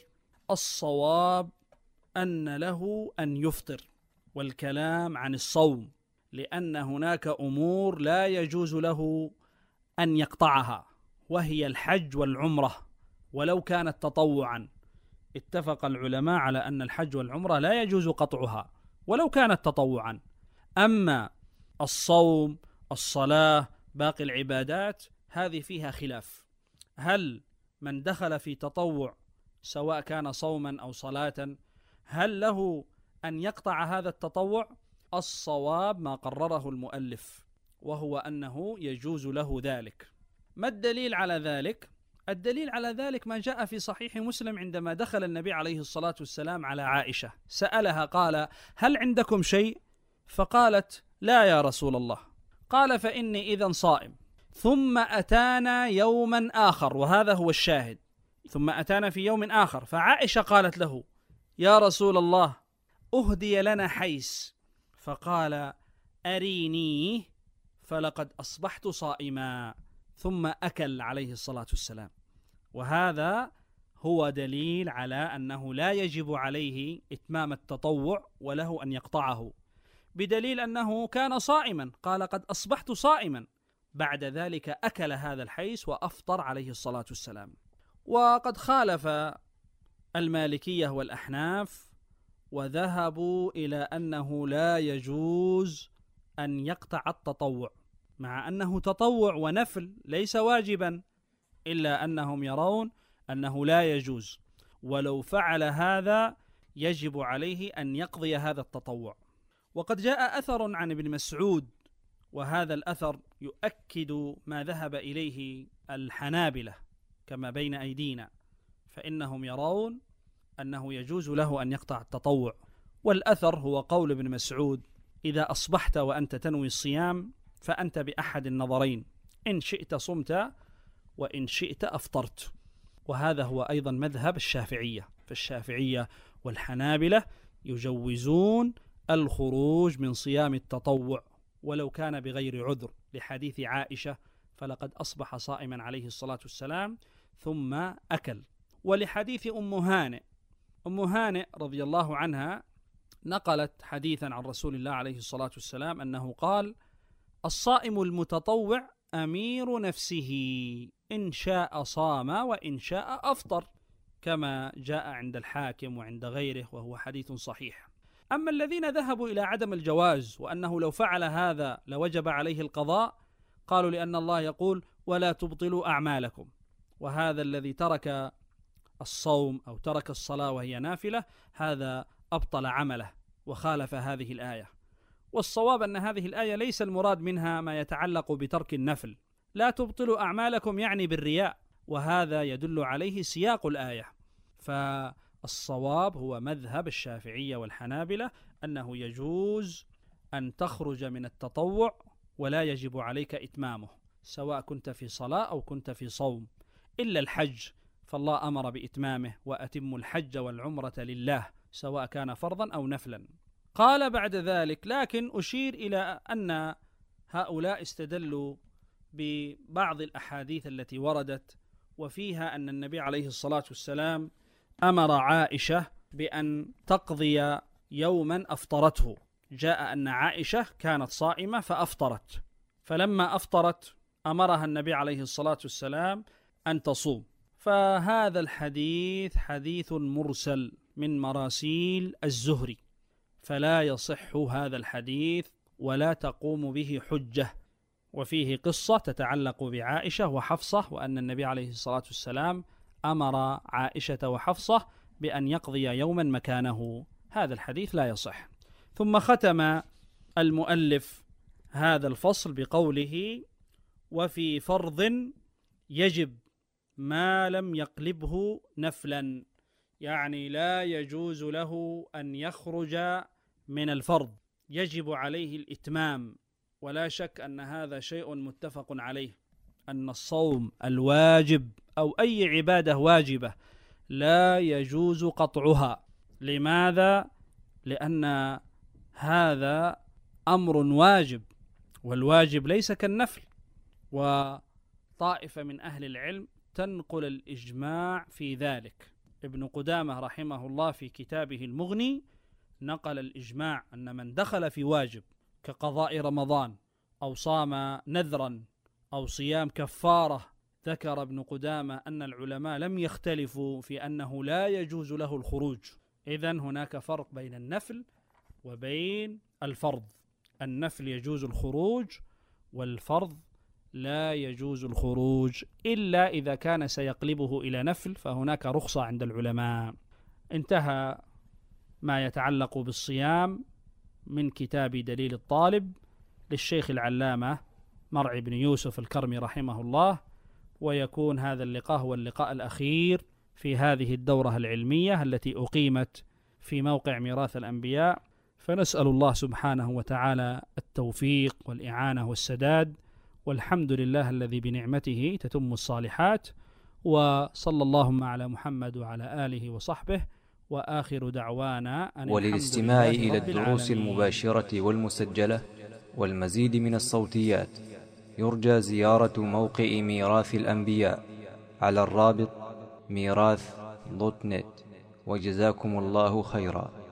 الصواب أن له أن يفطر، والكلام عن الصوم، لأن هناك أمور لا يجوز له أن يقطعها، وهي الحج والعمرة ولو كانت تطوعا. اتفق العلماء على أن الحج والعمرة لا يجوز قطعها ولو كانت تطوعا. أما الصوم، الصلاة، باقي العبادات هذه فيها خلاف، هل من دخل في تطوع سواء كان صوما أو صلاة هل له أن يقطع هذا التطوع؟ الصواب ما قرره المؤلف، وهو أنه يجوز له ذلك. ما الدليل على ذلك؟ الدليل على ذلك ما جاء في صحيح مسلم عندما دخل النبي عليه الصلاة والسلام على عائشة، سألها قال: هل عندكم شيء؟ فقالت: لا يا رسول الله. قال: فإني إذن صائم. ثم أتانا يوما آخر، وهذا هو الشاهد، ثم أتانا في يوم آخر، فعائشة قالت له: يا رسول الله أهدي لنا حيس. فقال: أريني، فلقد أصبحت صائما. ثم أكل عليه الصلاة والسلام. وهذا هو دليل على أنه لا يجب عليه إتمام التطوع وله أن يقطعه، بدليل أنه كان صائما، قال: قد أصبحت صائما. بعد ذلك أكل هذا الحيس وأفطر عليه الصلاة والسلام. وقد خالف المالكية والأحناف وذهبوا إلى أنه لا يجوز أن يقطع التطوع، مع أنه تطوع ونفل ليس واجبا، إلا أنهم يرون أنه لا يجوز، ولو فعل هذا يجب عليه أن يقضي هذا التطوع. وقد جاء أثر عن ابن مسعود، وهذا الأثر يؤكد ما ذهب إليه الحنابلة كما بين أيدينا، فإنهم يرون أنه يجوز له أن يقطع التطوع. والأثر هو قول ابن مسعود: إذا أصبحت وأنت تنوي الصيام فأنت بأحد النظرين، إن شئت صمت وإن شئت أفطرت. وهذا هو أيضا مذهب الشافعية، فالشافعية والحنابلة يجوزون الخروج من صيام التطوع ولو كان بغير عذر، لحديث عائشة: فلقد أصبح صائما عليه الصلاة والسلام ثم أكل. ولحديث أم هانئ أم هانئ رضي الله عنها نقلت حديثا عن رسول الله عليه الصلاة والسلام أنه قال: الصائم المتطوع أمير نفسه، إن شاء صام وإن شاء أفطر، كما جاء عند الحاكم وعند غيره، وهو حديث صحيح. أما الذين ذهبوا إلى عدم الجواز وأنه لو فعل هذا لوجب عليه القضاء، قالوا لأن الله يقول: ولا تبطلوا أعمالكم، وهذا الذي ترك الصوم أو ترك الصلاة وهي نافلة هذا أبطل عمله وخالف هذه الآية. والصواب أن هذه الآية ليس المراد منها ما يتعلق بترك النفل، لا تبطلوا أعمالكم يعني بالرياء، وهذا يدل عليه سياق الآية. فالصواب هو مذهب الشافعية والحنابلة أنه يجوز أن تخرج من التطوع ولا يجب عليك إتمامه، سواء كنت في صلاة أو كنت في صوم، إلا الحج فالله أمر بإتمامه: وأتم الحج والعمرة لله، سواء كان فرضا أو نفلا. قال بعد ذلك: لكن أشير إلى أن هؤلاء استدلوا ببعض الأحاديث التي وردت وفيها أن النبي عليه الصلاة والسلام أمر عائشة بأن تقضي يوما أفطرته، جاء أن عائشة كانت صائمة فأفطرت، فلما أفطرت أمرها النبي عليه الصلاة والسلام أن تصوم. فهذا الحديث حديث مرسل من مراسيل الزهري، فلا يصح هذا الحديث ولا تقوم به حجة. وفيه قصة تتعلق بعائشة وحفصة، وأن النبي عليه الصلاة والسلام أمر عائشة وحفصة بأن يقضي يوما مكانه. هذا الحديث لا يصح. ثم ختم المؤلف هذا الفصل بقوله: وفي فرض يجب ما لم يقلبه نفلا، يعني لا يجوز له أن يخرج من الفرض، يجب عليه الإتمام. ولا شك أن هذا شيء متفق عليه، أن الصوم الواجب أو أي عبادة واجبة لا يجوز قطعها. لماذا؟ لأن هذا أمر واجب، والواجب ليس كالنفل. وطائفة من أهل العلم تنقل الإجماع في ذلك. ابن قدامة رحمه الله في كتابه المغني نقل الإجماع أن من دخل في واجب كقضاء رمضان أو صام نذرا أو صيام كفارة، ذكر ابن قدامة أن العلماء لم يختلفوا في أنه لا يجوز له الخروج. إذن هناك فرق بين النفل وبين الفرض. النفل يجوز الخروج، والفرض لا يجوز الخروج إلا إذا كان سيقلبه إلى نفل، فهناك رخصة عند العلماء. انتهى ما يتعلق بالصيام من كتاب دليل الطالب للشيخ العلامة مرعي بن يوسف الكرمي رحمه الله. ويكون هذا اللقاء هو اللقاء الأخير في هذه الدورة العلمية التي أقيمت في موقع ميراث الأنبياء، فنسأل الله سبحانه وتعالى التوفيق والإعانة والسداد، والحمد لله الذي بنعمته تتم الصالحات. وصلى اللهم على محمد وعلى آله وصحبه، وآخر دعوانا أن وللاستماع إلى الدروس المباشرة والمسجلة والمزيد من الصوتيات يرجى زيارة موقع ميراث الأنبياء على الرابط ميراث دوت نت. وجزاكم الله خيرا.